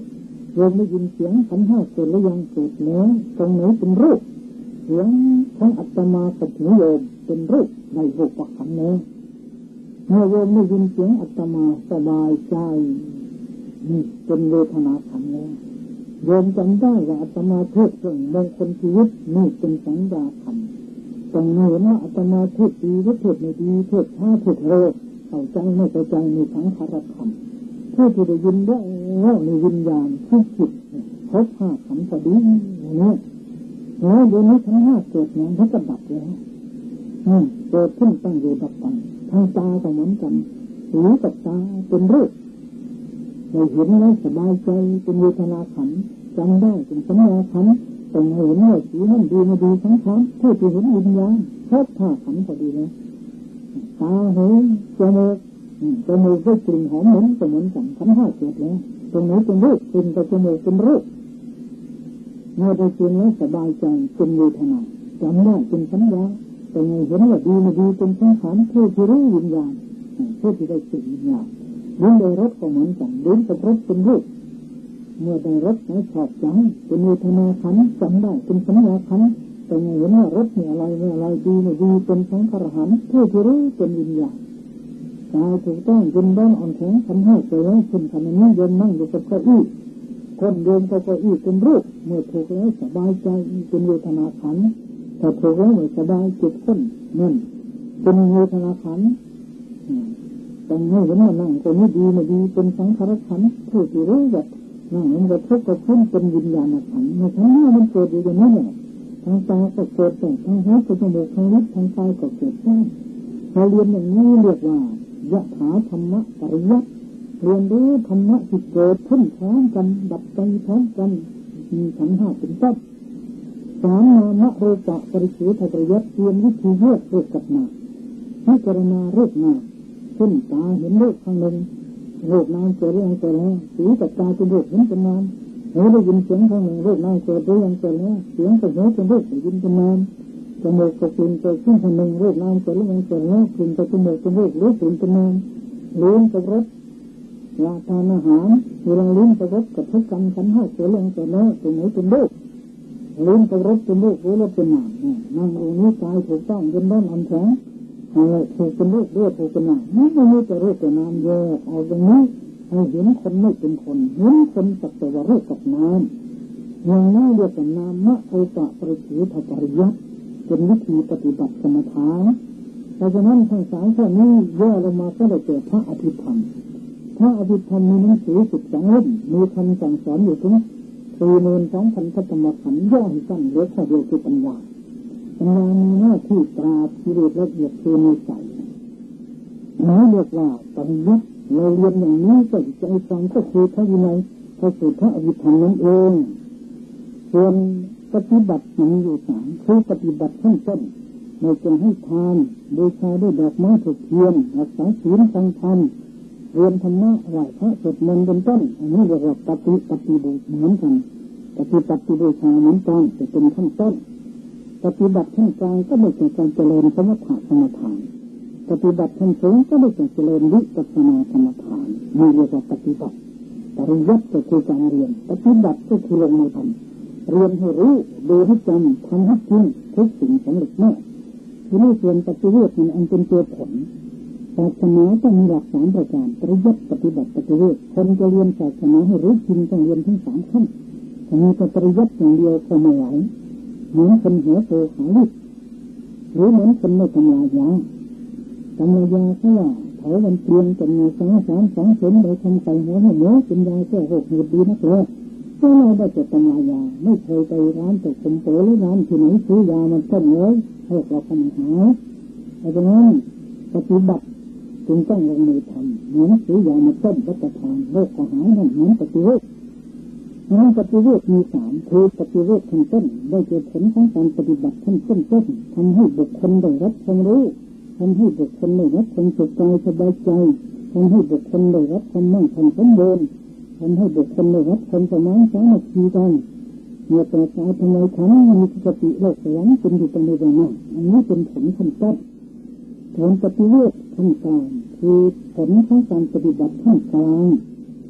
โยมได้ยินเสียงขันธ์ห้าเกิดหรือยังเกิดแล้วตรงไหนเป็นรูปเสียงของอาตมากับหูโยมเป็นรูปในรูปขันธ์แล้วเมื่อโยมได้ยินเสียงอาตมาสบายใจนี่เป็นเวทนาขันธ์แล้วโยมจำได้ว่าอาตมาเทศน์เรื่องมงคลชีวิตนี่เป็นสัญญาขันธ์ตรงนี้ว่าอาตมาเทศน์ดีหรือเทศน์ไม่ดีเทศน์ช้าเทศน์เร็วเข้าใจไม่เข้าใจมีสังขารขันธ์ผู้ที่ได้ยินได้ในวิญญาณที่จิตพบห้าขันธ์พอดีอย่างนี้แล้วเดี๋ยวนี้ทั้งห้าเกิดงานเขาก็ดับแล้วเกิดขึ้นตั้งอยู่ดับไปทางตาก็เหมือนกันหูกับตาเป็นรูปเราเห็นแล้วสบายใจเป็นเวทนาขันธ์จำได้เป็นสัญญาขันธ์ต้องเห็นว่าสีนั่นดีไม่ดีทั้งขันธ์ผู้ที่เห็นวิญญาณพบห้าขันธ์พอดีแล้วตาหูจมูกได้กลิ่นหอมเหม็นก็เหมือนกันขันธ์ห้าเกิดแล้วตรงนี้เป็นรูปกลิ่นกับจมูกเป็นรูปเมื่อได้กลิ่นแล้วสบายใจเป็นเวทนาจำได้เป็นสัญญาแต่ไงเห็นว่าดีไม่ดีเป็นสังขารผู้ที่รู้วิญญาณผู้ที่ได้กลิ่นวิญญาณลิ้นได้รสก็เหมือนกันลิ้นกับรสเป็นรูปเมื่อได้รสแล้วชอบใจเป็นเวทนาขันธ์จำได้เป็นสัญญาขันธ์แต่ไงเห็นว่ารสเนี่ยอะไรเนี่ยอะไรดีไม่ดีเป็นสังขารขันธ์ผู้ที่รู้เป็นวิญญาณกายถูกต้องยินด้านอ่อนแข็งขันธ์ห้าเกิดแล้วขึ้นขณะนี้เดินนั่งอยู่กับเก้าอี้คนเดินกับเก้าอี้เป็นรูปเมื่อถูกแล้วสบายใจเป็นเวทนาขันธ์ถ้าถูกแล้วไม่สบายจิตขึ้นนั่นเป็นเวทนาขันธ์ต้องให้เห็นว่านั่งตัวนี้ดีไม่ดีเป็นสังขารขันธ์ผู้ที่รู้ว่านั่งมันกระทบกับขึ้นเป็นวิญญาณขันธ์ในทั้งนี้มันเกิดอยู่อย่างนี้ทางตาก็เกิดแต่ทางหูก็จมูกทางลิ้นทางกายก็เกิดได้เราเรียนอย่างนี้เรียกว่ายะถาธรรมะปริยัติเรียนรู้ธรรมะที่เกิดขึ้นพร้อมกันดับไปพร้อมกันมีขันธ์ห้าเป็นต้นสามนามะรูปะปริสุทธิ์ปริยัติเรียนวิธีแยกรูปกับนามพิจารณารูปนามขึ้นตาเห็นรูปข้างหนึ่งรูปนามเกิดแล้วเกิดแล้วสีกับตาเป็นรูปเห็นเป็นนามหูได้ยินเสียงข้างหนึ่งรูปนามเกิดแล้วเกิดแล้วเสียงกับหูเป็นรูปได้ยินเป็นนามจมูกกับกลิ่นเกิดขึ้นข้างหนึ่งรูปนามเกิดแล้วเกิดแล้วกลิ่นกับจมูกเป็นรูปรู้กลิ่นเป็นนามลิ้นกับรสยาทานอาหารเวลาลิ้นกับรสกับทุกกันขันธ์ห้าเกิดแล้วเกิดแล้วตรงไหนเป็นรูปลิ้นกับรสเป็นรูปรู้แล้วเป็นนามนั่งตรงนี้กายถูกต้องยินด้านอ่อนแข็งอะไรถูกเป็นรูปด้วยถูกเป็นนามไม่ใช่แต่รูปแต่นามแยกออกตรงนี้ให้เห็นคนไม่เป็นคนเห็นคนสักแต่ว่ารูปกับนามอย่างนี้เรียกว่านามะโอปะปริสุทธิ์ปริยัติเป็นวิธีปฏิบัติสมถะเพราะฉะนั้นทั้งสามข้อนี้ย่อลงมาก็ได้เกิดพระอภิธรรมพระอภิธรรมมีหนังสือ12 เล่มมีคำสั่งสอนอยู่ถึง 42,000 พระธรรมขันธ์ย่อให้สั้นเหลือแค่เดียวคือปัญญามีหน้าที่ปราบกิเลสละเอียดคือในใจนี่เรียกว่าปริยัติเราเรียนอย่างนี้ก็ใจฟังก็คือพระวินัยพระสูตรพระอภิธรรมนั่นเองส่วนปฏิบัติมีอยู่สามคือปฏิบัติขั้นต้นเราจะให้ทานบูชาด้วยดอกไม้ถูกเทียนรักษาศีลฟังธรรมเรียนธรรมะไหว้พระสวดมนต์เป็นต้นอันนี้เรียกว่าปฏิบูชาเหมือนกันปฏิบูชาเหมือนกันจะเป็นขั้นต้นปฏิบัติขั้นกลางก็ไม่ใช่การเจริญสมถะสมถานปฏิบัติขั้นสูงก็ไม่ใช่เจริญวิปัสสนาสมถานนี่เรียกว่าปฏิบัติปริยัติก็คือการเรียนปฏิบัติก็คือลงมือทำเรียนให้รู้ดูให้จำทำให้จริงทุกสิ่งสำเร็จแน่ที่นี่ส่วนปฏิเวทมันอันเป็นตัวผลศาสนาต้องมีหลัก3 ประการปริยัติปฏิบัติปฏิเวทคนจะเรียนศาสนาให้รู้จริงต้องเรียนทั้ง3 ขั้นถ้ามีแต่ปริยัติอย่างเดียวก็ไม่ไหวเหมือนคนหัวโตขาลิบหรือเหมือนคนไม่ทำลายยาเขาว่าเผาวันเปลี่ยนจำนวน2 เข็มโดยทำใส่หัวให้เหนียวเป็นยาแก้โรคหืดดีนักเลยก็เราได้แต่ทำลายยาไม่เคยไปร้านตกสมโภหรือร้านที่ไหนซื้อยามันต้นเลยโรคเราก็ไม่หายดังนั้นปฏิบัติจึงต้องลงมือทำเหมือนซื้อยามาต้นรับประทานโรคก็หายนั่นเหมือนปฏิเวทงานปฏิเวทมี3คือปฏิเวทขั้นต้นได้เกิดผลของการปฏิบัติขั้นต้นทำให้บุคคลได้รับความรู้ทำให้บุคคลได้รับความสุขกายสบายใจทำให้บุคคลได้รับความมั่งคั่งสมบูรณ์ทำให้บุคคลได้รับความสมานสามัคคีกันเมื่อแต่ตายทำไมขันมีสติโลกสวรรค์เป็นอยู่ตรงนี้ตรงนั้นอันนี้เป็นผลขั้นต้นผลปฏิเวทขั้นกลางคือผลของการปฏิบัติขั้นกลาง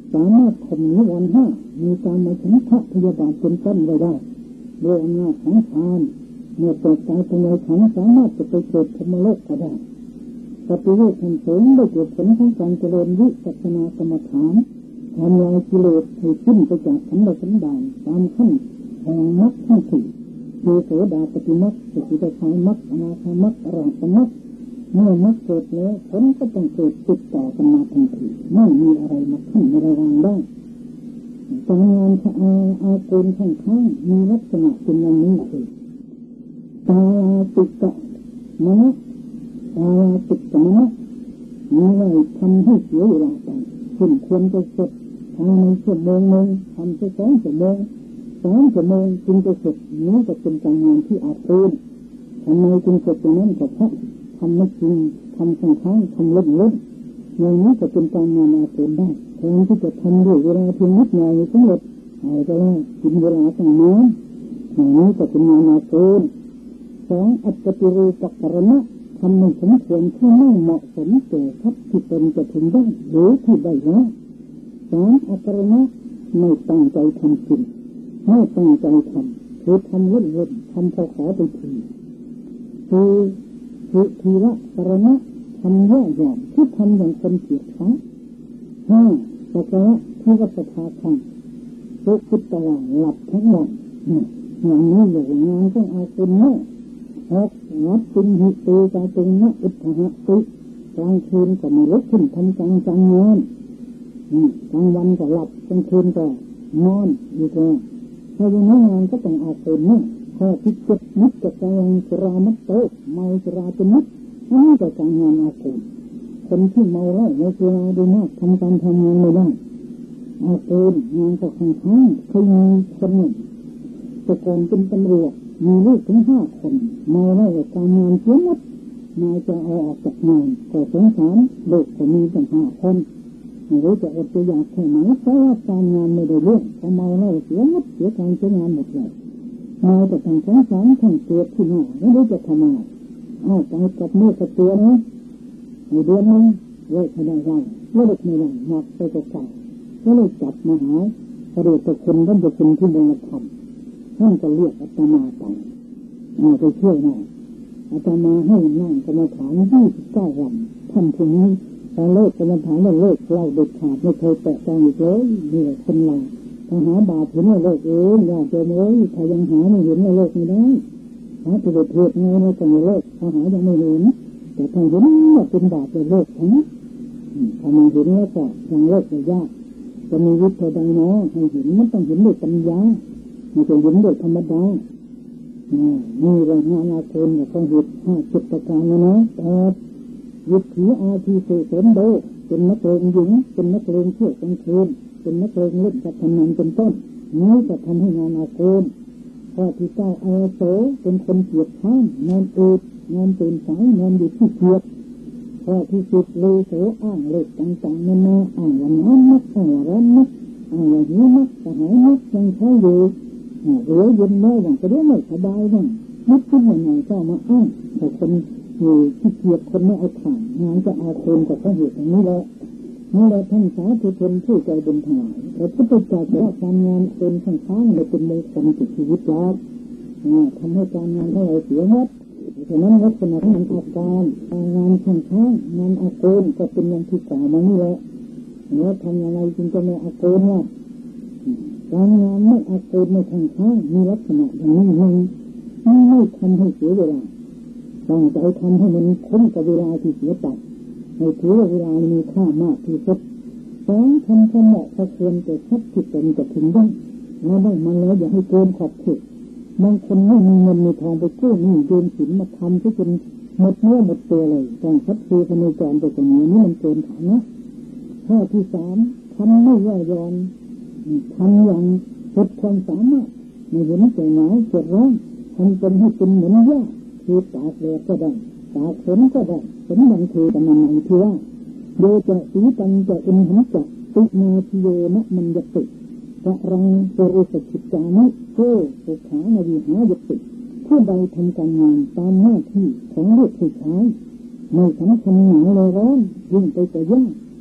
สามารถข่มนิวรณ์ห้ามีการมาฉันทะพยาบาทเป็นต้นไว้ได้โดยอำนาจของฌานเมื่อเปิดใจภายในขันสามารถจะไปเกิดพรหมโลกก็ได้ปฏิเวทแห่งสงได้เกิดผลของการเจริญวิปัสสนากรรมฐานทำลายกิเลสให้สิ้นไปจากขันธ์สันดานตามขั้นแห่งมรรคทั้งสี่คือโสดาปฏิมรรคสกิทาคามรรคอนาคามรรคอรหัตมรรคเมื่อมรรคเกิดแล้วผลก็ต้องเกิดติดต่อกันมาทันทีไม่มีอะไรมาขั้นในระหว่างได้การงานอาเกณฑ์ข้างมีลักษณะเป็นอย่างนี้คือตาติกะมะตาติกะมะมีอะไรทำให้เสียเวลาไปคุณควรจะเสร็จภายในชั่วโมงหนึ่งทำไป2 ชั่วโมง3 ชั่วโมงจึงจะเสร็จนี้จะเป็นการงานที่อาเกณฑ์ทำไมจึงเสร็จตรงนั้นก็เพราะทำไม่จริงทำข้างทำเล่นอย่างนี้จะเป็นการงานอาเกณฑ์ได้แทนที่จะทำด้วยเวลาเพียงนิดหน่อยสำเร็จอะไรก็ได้กินเวลาตั้งนานอย่างนี้จะเป็นงานอาเกณฑ์2อัตติรูปกรณะทำในสมควรที่ไม่เหมาะสมแก่ทัพที่ตนจะถึงได้หรือที่ได้แล้ว3อัตรณะไม่ตั้งใจทำจริงไม่ตั้งใจทำคือทำเล่นทำพอขอไปทีคือทีละกรณะทำย่อหย่อนที่ทำอย่างคนเกียจคร้าน5สักการะที่วัฏฏาคังทุกข์ตลอดหลับทั้งวันอย่างนี้อย่างงานต้องเอาเป็นเนาะวัดเป็นหิเตกาตึงนะอุทธะติกลางคืนก็มาลุกขึ้นทำจังงานกลางวันก็หลับกลางคืนก็นอนอยู่ตรงถ้าอย่างนั้นงานก็ต้องเอาเป็นเนาะข้อที่7นิจจกังสุรามัตโตเมาสุราเป็นนิจนี่ก็การงานเอาเป็นคนที่เมาแล้วในสุราดีมากทำการทำงานไม่ได้เอาเป็นงานก็ข้างเคยมีคนแต่ก่อนเป็นตำรวจมีลูกถึง5 คนมาแล้วการงานเสียหมดนายจะเอาออกจากงานก็สงสารเด็กก็มีตั้ง5 คนไม่รู้จะอดตัวอย่างแค่ไหนเพราะว่าการงานไม่ได้เรื่องพอเมาแล้วเสียหมดเสียการใช้งานหมดเลยมาแต่ทางสงสารทั้งตัวที่หน้าไม่รู้จะทำอะไรเอาไปกับมือกับตัวนะในเดือนนึงเลิกไม่ได้ไรเลิกไม่ได้หนักไปกับเก่าก็เลยจับมาหาประเดี๋ยวแต่คนท่านจะเป็นที่บงธรรมท่านจะเรียกอาตมาไปช่วยหน่อยอาตมาให้นั่งกรรมฐาน29 วันท่านผู้นี้พอเลิกกรรมฐานแล้วเลิกเล่าเด็ดขาดไม่เคยแตะต้องอีกเลยนี่แหละคนเราถ้าหาบาปเห็นว่าเลิกอยากจะเลยถ้ายังหาไม่เห็นว่าเลิกไม่ได้หาตัวเทศไงเราจะไม่เลิกถ้าหายังไม่เห็นแต่ถ้าเห็นว่าเป็นบาปจะเลิกทั้งถ้ามันเห็นแล้วก็ยังเลิกไม่ยากจะมีวิธีใดเนาะให้เห็นมันต้องเห็นด้วยปัญญาไม่ใช่เห็นด้วยธรรมดานี่แหละงานอาเกณฑ์ต้องหยุด5 ประการนะแต่ยึดถืออาชีพเสริมโดเป็นนักเลงหญิงเป็นนักเลงเที่ยวกลางคืนเป็นนักเลงเล่นการพนันเป็นต้นนี้จะทำให้งานอาเกณฑ์ข้อที่9อาโสเป็นคนเกียจคร้านนอนอืดนอนตื่นสายนอนอยู่ที่เกียจข้อที่10เลโสอ้างเล็กต่างๆนานาอ้างวันน้ำนักอ้างวันร้อนนักอ้างวันหิวนักกระหายนักยังใช้อยู่เหลือเย็นน้อยอย่างก็เรื่องไม่สบายนั่นนิดขึ้นหน่อยก็มาอ้างแต่คนอยู่ที่เกียจคนไม่เอาผ่านงานจะอาเกณฑ์กับข้อเหตุอย่างนี้แหละนี่แหละท่านสาธุชนผู้ใจบุญทั้งหลายพระพุทธเจ้าบอกว่าการงานเป็นข้างๆเป็นมงคลกับชีวิตเราทำให้การงานของเราเสียหมดฉะนั้นลักษณะของอาการงานข้างๆงานอาเกณฑ์ก็เป็นอย่างที่กล่าวมานี่แหละแล้วทำยังไงจึงจะไม่อาเกณฑ์ว่าการงานไม่อาเกณฑ์ไม่ข้างๆมีลักษณะอย่างนี้ไม่ทำให้เสียเวลาต้องใจทำให้มันคุ้มกับเวลาที่เสียไปในถือว่าเวลามีค่ามากที่สุด2ทำเหมาะพอควรแต่ชัดที่เป็นจะถึงได้แล้วได้มาแล้วอย่าให้เกินขอบเขตบางคนไม่มีเงินมีทองไปกู้หนี้ยืมสินมาทำที่จนหมดเนื้อหมดตัวเลยต้องชัดเจนในการไปตรงนี้นี่มันเกินฐานะข้อที่3ทำไม่ย่อหย่อนทำอย่างสุดความสามารถไม่เห็นใจหมายเกิดร้อนทำจนให้เป็นเหมือนหญ้าคือตากแดดก็ได้ตากฝนก็ได้ฝนบางทีแต่มันไม่ที่ว่าโดยจะสีตังจะอินหันจักตินาทิโยนะมันยติกะรังโสริสกิจจานิโกสุขานาวิหายติผู้ใดทำการงานตามหน้าที่ของลูกผู้ชายไม่สำคัญหนาเลยร้อนยิ่งไปแต่ยาก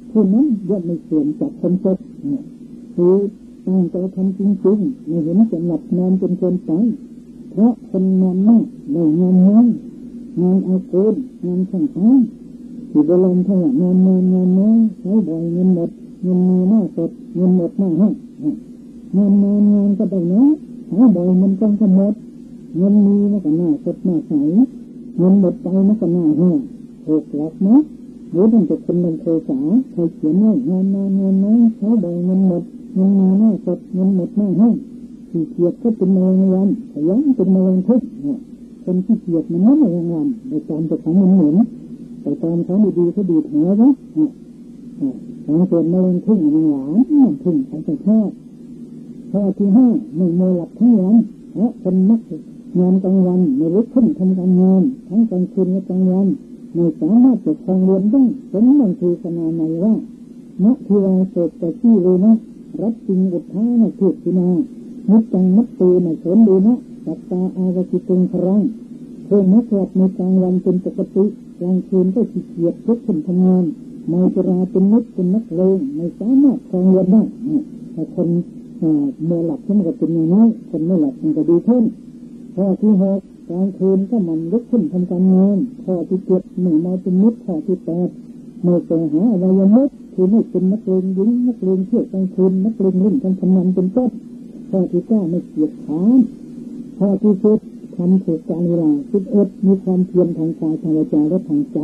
ผู้นั้นย่อมไม่เสื่อมจากคนพบคือตั้งใจทำจริงๆไม่เห็นจะหลับนอนจนเกินไปเพราะคนนอนมากได้งานน้อยงานเอาเกินงานข้างท้ายที่บรมเท่านั้นงานน้อยใช้บ่อยเงินหมดเงินมีหน้าสดเงินหมดหน้าห้องงานก็ได้นะใช้บ่อยมันก็หมดเงินมีมันก็หน้าสดหน้าใสเงินหมดไปมันก็หน้าห้องถูกหลักนะหรือมันจะเป็นลงโทษาใครเขียนไว้งานน้อยใช้บ่อยเงินหมดเงินมีหน้าสดเงินหมดหน้าห้องที่เกียดก็เป็นมะเร็งวันขยันเป็นมะเร็งทุกคนที่เกียดมันไม่มะเร็งวันโดยการจะของมันเหมือนแต่ตอนเขาดีเขาดีหัววะการเกิดมะเร็งทุกมันหวานทุกข์ของแท้ข้อที่ห้าไม่โมหลับทั้งวันเพราะคนมักงานกลางวันไม่รู้ขึ้นทำการงานทั้งกลางคืนและกลางวันไม่สามารถจะครองเรือนได้สมดังคือขนาในว่ามัทิวาโสตที่เลยนะรับจริงอุทานะเทศนามุตตังมัตตูนะสนดีนะสัตตาอาวกิตุงครังเพิ่มนักหลับในกลางวันเป็นปกติกลางคืนก็ขี้เกียจทุกคนทำงานเมาสุราเป็นนิดเป็นนักเลงไม่สามารถครองเรือนได้แต่คนเมื่อหลับมันก็เป็นอย่างนี้คนไม่หลับมันก็ดีขึ้นข้อที่หกกลางคืนก็มันลุกขึ้นทำการงานข้อที่เจ็ดหนึ่งเมาเป็นนิดข้อที่แปดเมื่อไปหาอวัยวะคือไม่เป็นนักเลงหญิงนักเลงเที่ยวกลางคืนนักเลงเล่นการพนันเป็นต้นข้อที่เก้าไม่เกียจขานข้อที่สิบทำถูกการเวลา11มีความเพียรทางกายทางวาจาและทางใจ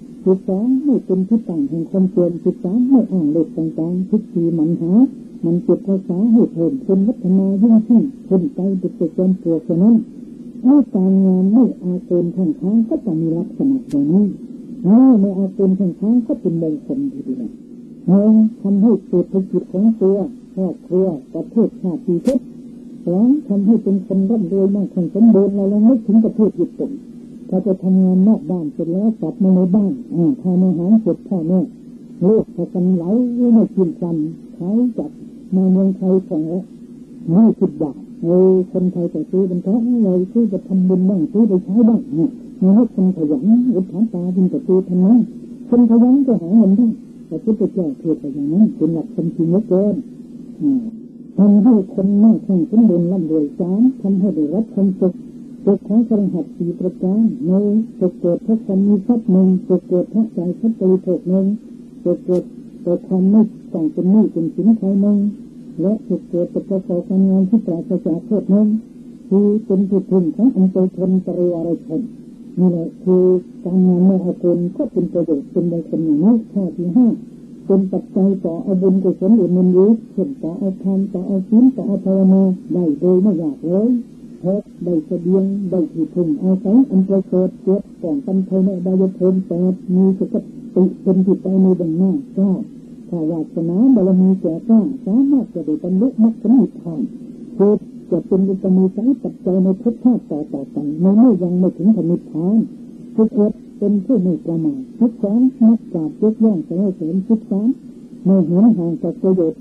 12ไม่เป็นที่ตั้งแห่งความเพียร13ไม่อ้างเล็กต่างๆ14มันหามันเก็บภาษาให้เพิ่มเป็นวัฒนายิ่งขึ้นคนใจติดตัวจนตัวแค่นั้นถ้าการงานไม่อาเกินข้างค้างก็ต้องมีลักษณะแบบนี้ไม่อาเกินข้างค้างก็เป็นมงคลทีเดียวทำให้เศรษฐกิจของตัวครอบครัวประเทศชาติดีขึ้นทำให้เป็นคนร่ำรวยมั่งคั่งสมบูรณ์เราไม่ถึงประเทศญี่ปุ่นถ้าจะทำงานนอกบ้านเสร็จแล้วกลับมาในบ้านทานอาหารเสร็จพ่อแม่ลูกพากันไหลไม่กินกันเขาจับมาเมืองไทยของไม่คิดอยากคนไทยจะซื้อเป็นเพราะอะไรซื้อจะทำบุญบ้างซื้อไปใช้บ้างมีให้คนขยันอุดฐานตาดินจะซื้อทำนั้นคนขยันก็หาเงินได้แต่พุทธเจ้าเทศน์อย่างนั้นเป็นหลักคำจริงเหลือเกินทำให้คนมั่งคั่งสมบูรณ์ร่ำรวยทำให้ได้รับความสุขของครหัสสี่ประการในจะเกิดพระธรรมมีทรัพย์หนึ่งจะเกิดพระใจพระบริโภคหนึ่งจะเกิดแต่ความไม่ต้องเป็นหนี้เป็นสินใครหนึ่งและจะเกิดประกอบการงานที่ปราศจากโทษหนึ่งคือเป็นจุดถึงของอันเป็นคนปริวารชนนี่แหละคือการงานไม่เอาเป็นก็เป็นประโยชน์เป็นมงคลอย่างนี้ข้อที่ห้าเป็นปัจจัยต่อเอาบุญกุศลอื่นๆเช่นต่อเอาทานต่อเอาศีลต่อเอาภาวนาได้โดยไม่ยากเลยเพราะได้เสบียงได้ที่พึ่งอาศัยอันประเสริฐเกิดก่อนกันภายในอบายภูมิ8มีสติเป็นที่ไปในเบื้องหน้า9ถ้าวาสนาบารมีแก่กล้าสามารถจะได้บรรลุมรรคผลนิพพานเกิดจะเป็นจะมีสายปัจจัยในภพชาติต่อไปในเมื่อยังไม่ถึงผลนิพพาน11เป็นผู้ไม่ประมาท12นักปราชญ์ยกย่องสรรเสริญ13ไม่เห็นห่างจากประโยชน์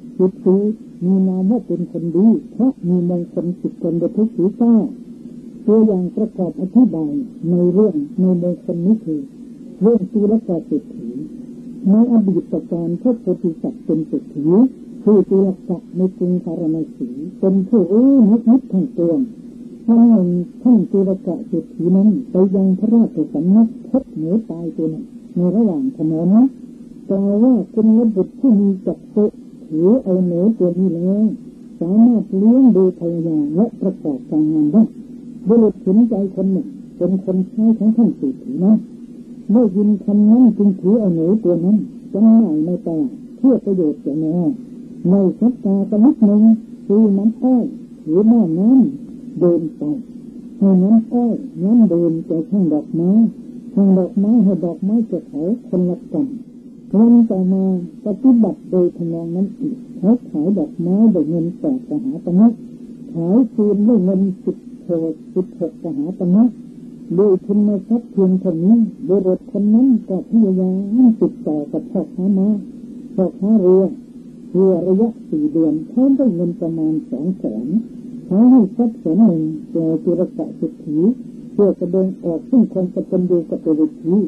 14มีนามว่าเป็นคนดีเพราะมีมงคล10คนประทุกศีรษะตัวอย่างประกอบอธิบายในเรื่องในมงคลนี้คือเรื่องศีลกาเศรษฐีในอดีตการพระโพธิสัตว์เป็นเศรษฐีผู้ศีลกะในกรุงพาราณสีเป็นผู้นิดทั้งตัวท่านศีลกะเศรษฐีนั้นไปยังพระราชสำนักพบหมูตายตัวนึงในระหว่างถนนกล่าวว่าคุณบุตรผู้มีจักษุถือเอาหนูตัวนี้แล้วสามารถเลี้ยงดูภรรยาและประกอบการงานได้บุรุษสนใจคนหนึ่งเป็นคนใช้ของท่านเศรษฐีนะเมื่อยินคำนั้นจึงถือเอาหนูตัวนั้นจำหน่ายในตลาดเพื่อประโยชน์แก่แม่ในสัปดาห์ละหนึ่งซื้อน้ำอ้อยถือหม้อน้ำเดินไปให้น้ำอ้อยน้ำเดินแก่ช่างดอกไม้ให้ดอกไม้จะเขาคนละกันวันต่อมาปฏิบัติโดยทำนองนั้นอีกเขาขายดอกไม้ได้เงิน8 กหาปณะขายฟืนได้เงิน16 กหาปณะโดยทุนทรัพย์เพียงเท่านี้บุรุษคนนั้นก็พยายามติดต่อกับพ่อค้าม้าพ่อค้าเรือระยะ4 เดือนเขาได้เงินประมาณ200,000เขาให้ทรัพย์100,000แก่ศีลกะเศรษฐีเพื่อแสดงออกซึ่งความกตัญญูกตเวที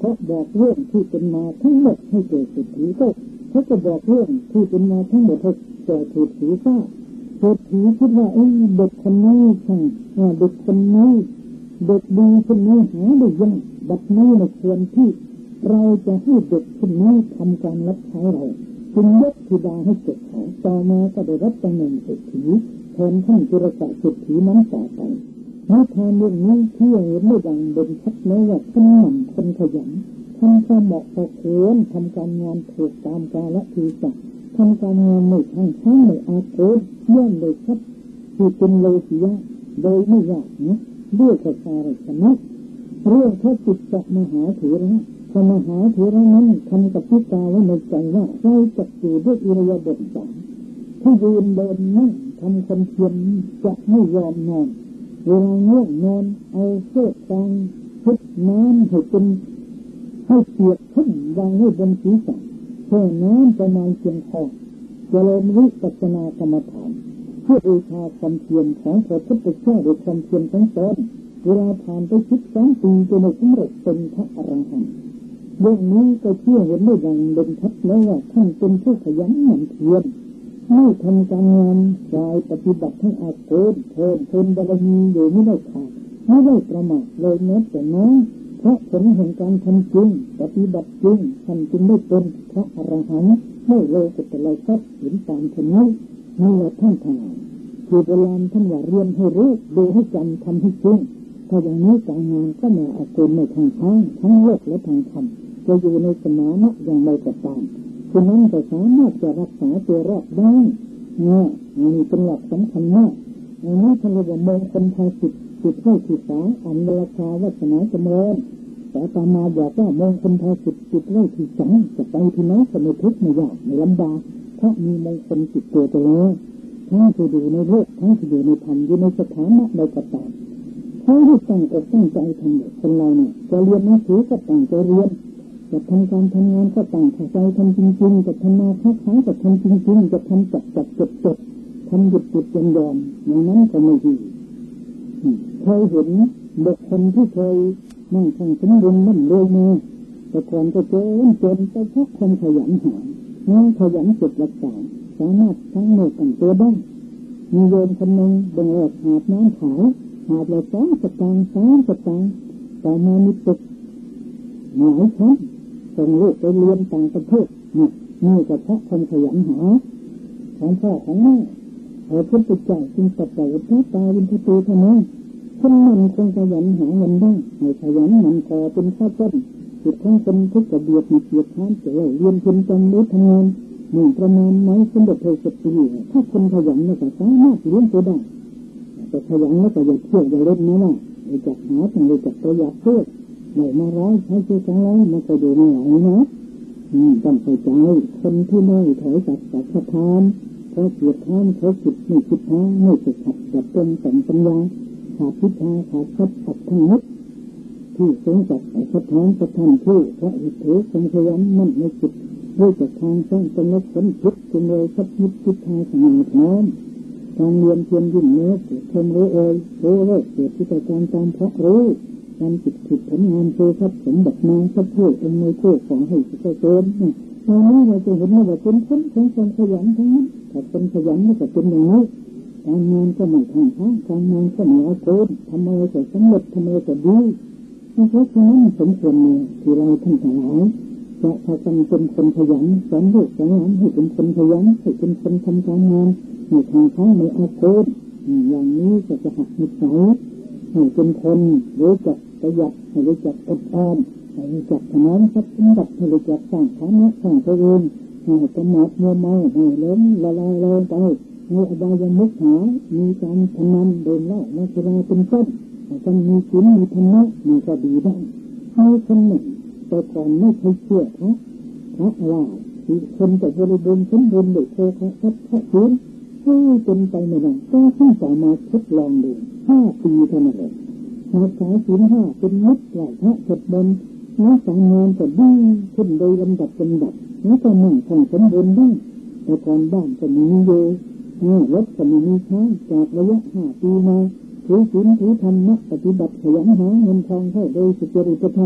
เขาบอกเรื่องที่เป็นมาทั้งหมดให้แก่เศรษฐีก็เขาจะบอกเรื่องที่เป็นมาทั้งหมดให้แก่เศรษฐีก็เศรษฐีคิดว่าเด็กคนนี้ช่างเด็กคนนี้เด็กดีคนนี้หาได้ยังบัดนี้ในควรที่เราจะให้เด็กคนนี้ทำการรับใช้เราจึงยกธิดาให้เกิดเขาต่อมาก็ได้รับตำแหน่งเศรษฐีแทนท่านจุรกะเศรษฐีนั้นต่อไปนิทานเรื่องนี้ที่เห็นได้ดังเด่นชัดเลยว่าคนหมั่นคนขยันทำความเหมาะพอควรทำการงานถูกตามกาลเทศะทำการงานไม่ทางช้าไม่อาโกรย่อมเลยครับที่เป็นโลกิยะโดยไม่ยากนะด้วยกษารัชนะเรื่องพระจิตตมหาเถระพระมหาเถระนั้นทำกับพิตาไว้ในใจว่าเราจะอยู่ด้วยอิริยาบถสามที่ยืนเดินนั่งทำความเพียรจะไม่ยอมนอนเวลาง่วงนอนเอาเสื้อกางชุดน้ำให้เป็นให้เปียกขึ้นวางไว้บนศีรษะแช่น้ำประมาณเพียงพอเจริญวิปัสสนากรรมฐานเพื่อบูชาความเพียรของพระพุทธเจ้าด้วยความเพียรของตนเวลาผ่านไป12 ปีจนได้สำเร็จเป็นพระอรหันต์เรื่องนี้ก็เชื่อเห็นได้ดังเด่นชัดแล้วว่าท่านเป็นผู้ขยันหมั่นเพียรไม่ทำการงานกายปฏิบัติให้อาโกรเพิ่มบารมีอยู่ไม่ได้ขาดไม่ได้ประมาทเลยแม้แต่น้อยเพราะผลแห่งการทำจริงปฏิบัติจริงท่านจึงได้เป็นพระอรหันต์ไม่โลกุตละทรัพย์เห็นตามธรรมะนั่นแหละท่านทั้งหลายคือโบราณท่านว่าเรียนให้รู้ดูให้จำทำให้จริงถ้าอย่างนี้การงานก็ไม่อาโกรในทางทั้งโลกและทางธรรมจะอยู่ในสมานะอย่างไรก็ตามฉะนั้นก็สามารถจะรักษาตัวรอดได้เนี่ยนี่เป็นหลักสำคัญมากในนี้ท่านเรียกว่ามงคลภาสิทธิ์สิทธิ์ให้ศึกษาอันราคาวัฒนาจำเริญแต่ตามมาอยากว่ามงคลภาสิทธิ์สิทธิ์ให้ศึกษาจะไปที่ไหนก็ไม่ทุกข์ไม่ยากไม่ลำบากเพราะมีมงคลจิตตัวแล้วทั้งที่อยู่ในโลกทั้งที่อยู่ในธรรมอยู่ในสถานะใดก็ตามทั้งที่ตั้งอกตั้งใจทำคนเราเนี่ยจะเรียนหนังสือก็ตั้งใจเรียนจะทำการทำงานก็ตั้งใจทำจริงๆจะทำมาค้าขายก็ทำจริงๆจะทำจัดจดทำหยุดยอมอย่างนั้นก็ไม่ดีเคยเห็นเด็กคนที่เคยนั่งทำสมบูรณ์มั่นรวยมาแต่ก่อนก็เจนไปเพราะคนขยันหางานขยันเก็บรักษาสามารถทั้งหมดตั้งตัวได้มีโยมคนหนึ่งเดินหาบน้ำขายหาบละ2 สตางค์3 สตางค์ต่อมามีตึกหลายชั้นส่งลูกไปเรียนต่างประเทศนี่ก็เพราะคนขยันหาของพ่อของแม่พระพุทธเจ้าจึงตรัสว่าพระตาวินทตูธรรมะคนมันคงขยันหาเงินได้ให้ขยันมันพอเป็นข้าวต้นจิตทั้งคนทุกกระเบียดมีเกียรติท่านจะเรียนเพียงจำรู้ทำงานหนึ่งประมาณไหมสมเด็จพระสัตตรีถ้าคนขยันก็สามารถเลี้ยงตัวได้แต่ขยันแล้วก็อย่าเที่ยวอย่าเล่นนะว่าจัดหาต้องจัดประหยัดเพื่อไม่มาร้อยใช้ชื่อของเรามันก็ดูไม่ไหวนะต้องเข้าใจคนที่ไม่ถอยจากสัจธรรมเพราะเกียรติท่านเขาจิตไม่คิดทางไม่สุขัดกับตนแต่งปัญญาขาดพิธาขาดคัดขัดทั้งหมดที่สงสัยสะท้อนสะท้อนที่เพราะเหตุผลทรงพยันมั่นในจิตด้วยจากทางสร้างสนุกผลคิดจนเลยสักนิดพิธาสงบน้อมการเรียนเพียรยิ่งเนื้อเกิดเทมรู้รู้เลิกเกิดที่การตามเพราะรู้การจิตผิดผลงานโชว์ทรัพย์สมบัติมาทรัพย์เพื่ออำนวยโชคของให้สุขเสริมตอนนี้เราจะเห็นว่าเป็นคนของคนขยันทั้งนั้นถ้าคนขยันก็เป็นอย่างนี้การงานก็ไม่ทางการงานก็ไม่อาโกรทำอะไรก็สำเร็จทำอะไรก็ดีเพราะฉะนั้นสมควรที่เราทั้งหลายจะพากันเป็นคนขยันสอนลูกสอนหลานให้เป็นคนขยันให้เป็นคนทำการงานในทางไม่อาโกรอย่างนี้จะหักนิสัยให้เป็นคนรู้จักประหยัดให้รู้จักอดทนให้รู้จักถนอมทรัพย์สมบัติให้รู้จักสร้างฐานะสร้างตัวเองให้ประมาทมัวเมาให้ล้มละลายลงไปในอบายมุขหามีการพนันโดนเล่าในสุราเป็นต้นต้องมีศีลมีธรรมะมีก็ดีได้ให้คนหนึ่งแต่ก่อนไม่เคยเชื่อพระว่าที่คนจะบริบูรณ์สมบูรณ์ด้วยโภคะทรัพย์พระศีลจนไปไม่ได้ก็ต้องต่อมาทดลองดู5 ปีเท่านั้นเองหากสายศีล 5เป็นมัดไหลพระสวดมนต์แล้วการงานก็ดีขึ้นโดยลำดับแล้วก็มั่งคงสมบูรณ์ได้แต่ก่อนบ้านก็มีอยู่รถก็มีใช้จากระยะ5 ปีมาถือศีลถือธรรมะปฏิบัติขยันหาเงินทองให้โดยสุจริตธรรม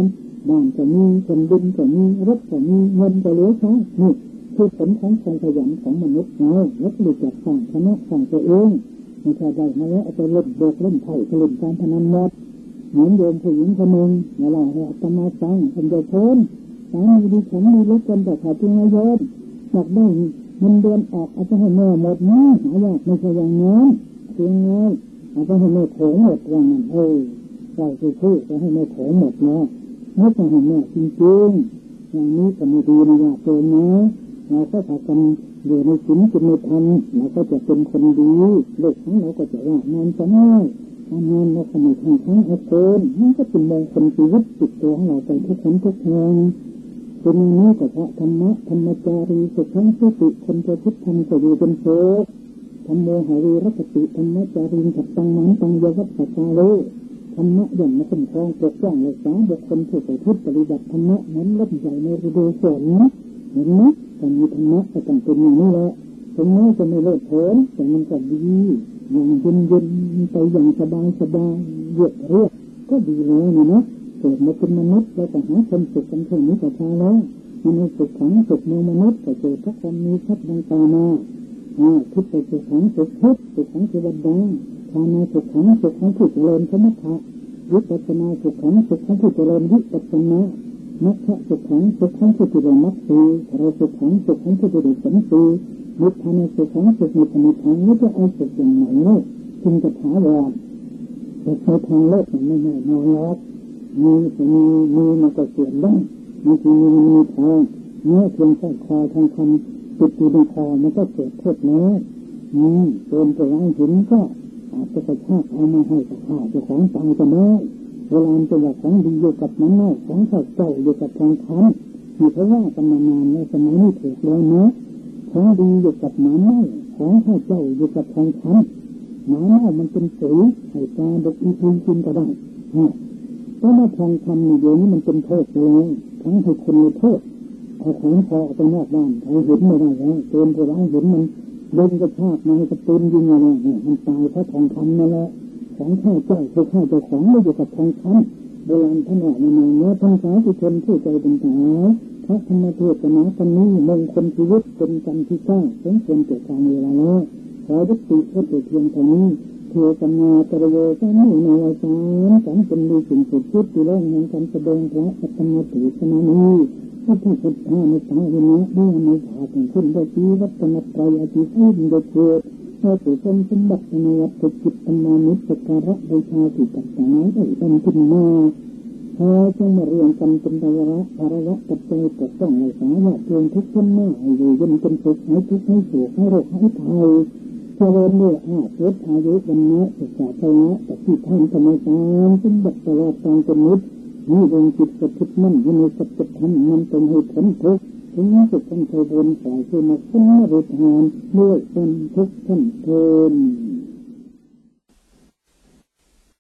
บ้านก็มีคนดินก็มีรถก็มีเงินก็เหลือใช้นี่คือผลของความขยันของมนุษย์เราแล้วก็รู้จักสร้างคณะสร้างตัวเองไม่ใช่ได้มาแล้วเอาไปเล่นโบกเล่นไพ่เล่นการพนันหมดเหมือนโยมผู้หญิงคนหนึ่งเวลาให้อาตมาฟังคนเดียวพ้นสามีดีฉันดีรถกันแต่ขาดจริงนะโยมอยากได้เงินเดือนออกอาจจะให้แม่หมดนะหายากไม่ใช่อย่างนั้นเพียงไงอาจจะให้แม่โถงหมดอย่างนั้นเราคือจะให้แม่โถงหมดเนาะไม่ต้องให้แม่จริงๆอย่างนี้ก็ไม่ดีนะเกินนะเราก็ถ้ากันอยู่ในศีลจิตในธรรมเราก็จะเป็นคนดีเด็กของเราก็จะว่านอนจะง่ายทำงานเราก็ไม่ทำทั้งเอาเกินนั่นก็เป็นมงคลชีวิตติดตัวของเราไปทุกคนทุกแห่งเป็นอย่างนี้ก็เพราะธรรมะธรรมจารีสุขังสุติคนจะพุทธังจะอยู่เป็นโสดธรรมโมหารีรัตติธรรมจารีขัดตังมันตังยวัตตาโลธรรมะอย่างมาคุ้มครองปกป้องรักษาบุคคลผู้ประพฤติปฏิบัติธรรมะนั้นรับใหญ่ในฤดูฝนเห็นไหมการมีธรรมะก็ต้องเป็นอย่างนี้แหละถึงแม้จะไม่เลิศเผยแต่มันก็ดีอย่างเย็นๆไปอย่างสบายๆเรียบก็ดีแล้วนะเกิดมาเป็นมนุษย์เราต้องหาความสุขกันเท่านี้ก็พอแล้วมันในสุขของสุขในมนุษย์ก็เจอพระความมีชัดดังตามาคิดไปสุขของสุขทุกข์สุขของเทวดาทานาสุขของสุขของผู้เจริญสมถะวิปัสสนาสุขของสุขของผู้เจริญวิปัสสนามัคคะสุขของสุขของผู้เจริญมรรคสีเราสุขของสุขของผู้เจริญสัมสีนิพพานสุขของสุขในนิพพานนี้จะเอาสุขอย่างไหนเนี่ยจึงจะถาวรแต่ในทางโลกมันไม่แน่นอนหรอกมีมันก็เสื่อมได้บางทีมีทองเนื้อเพียงแค่คอทองคำติดอยู่ในคอมันก็เกิดโทษน้อยโดนไปล้างหินก็อาจจะกระชากเอามาให้กับข้าเจ้าของตังก็ได้เวลาจะว่าของดีอยู่กับมันน้อยของข้าเจ้าอยู่กับทองคำมีเพราะว่ากันมานานในสมัยนี้ถูกแล้วนะของดีอยู่กับหมาเน่าของข้าเจ้าอยู่กับทองคำหมาเน่ามันเป็นสีให้ปลาเด็กอีกกินก็ได้เพราะว่าทองคำในเดี๋ยวนี้มันเป็นโทษเลยทั้งให้คนในโทษเอาของพอไปนอกบ้านเอาเห็นไม่ได้แล้วเกินไปแล้วเห็นมันเดินกระชากมาให้กระตุ้นยิงอะไรเนี่ยมันตายเพราะทองคำนั่นแหละของข้าเจ้าคือข้าเจ้าของไม่อยู่กับทองคำโบราณท่านว่าในเนื้อทั้งสายที่ชนผู้ใจเป็นตาพระธรรมเทศนากันนี้มงคลชีวิตเป็นกันที่เก้าสมควรเกิดทางเวลาแล้วขอยุติก็เกิดเพียงเท่านี้เพื่อกันมาตระโยชน์ให้ในอาจารย์การเป็นดีสิ่งสุดที่ดีแล้วในการแสดงพระธรรมเทศนานี้พระผู้สุดท้ายในสายนี้ด้วยในภาคขึ้นได้ปีวัฒนตรัยอธิภูมิได้เกิดเมื่อถือเป็นสมบัติในวัฏจิตธรรมานุสการะบูชาที่ต่างๆได้เป็นขึ้นมาพอจะมาเรียนกันเป็นภาระปัจจัยปกป้องในสายว่าเพียงทุกคนหน้าอยู่ยันเป็นสุขให้ทุกข์ให้สุขให้โรคให้ภัยเจริญด้วยเกิดอายุวันนี้ศึกษาธรรมะแต่ที่ท่านธรรมจารย์สมบัติตลอดทางเป็นนิดนี่ดวงจิตสถิตมั่นอยู่ในสัจธรรมมันเป็นเหตุผลทุกข์ถึงสุขท่านเคยบนสายคือมาขึ้นมาบริหารด้วยกันทุกท่านเทิน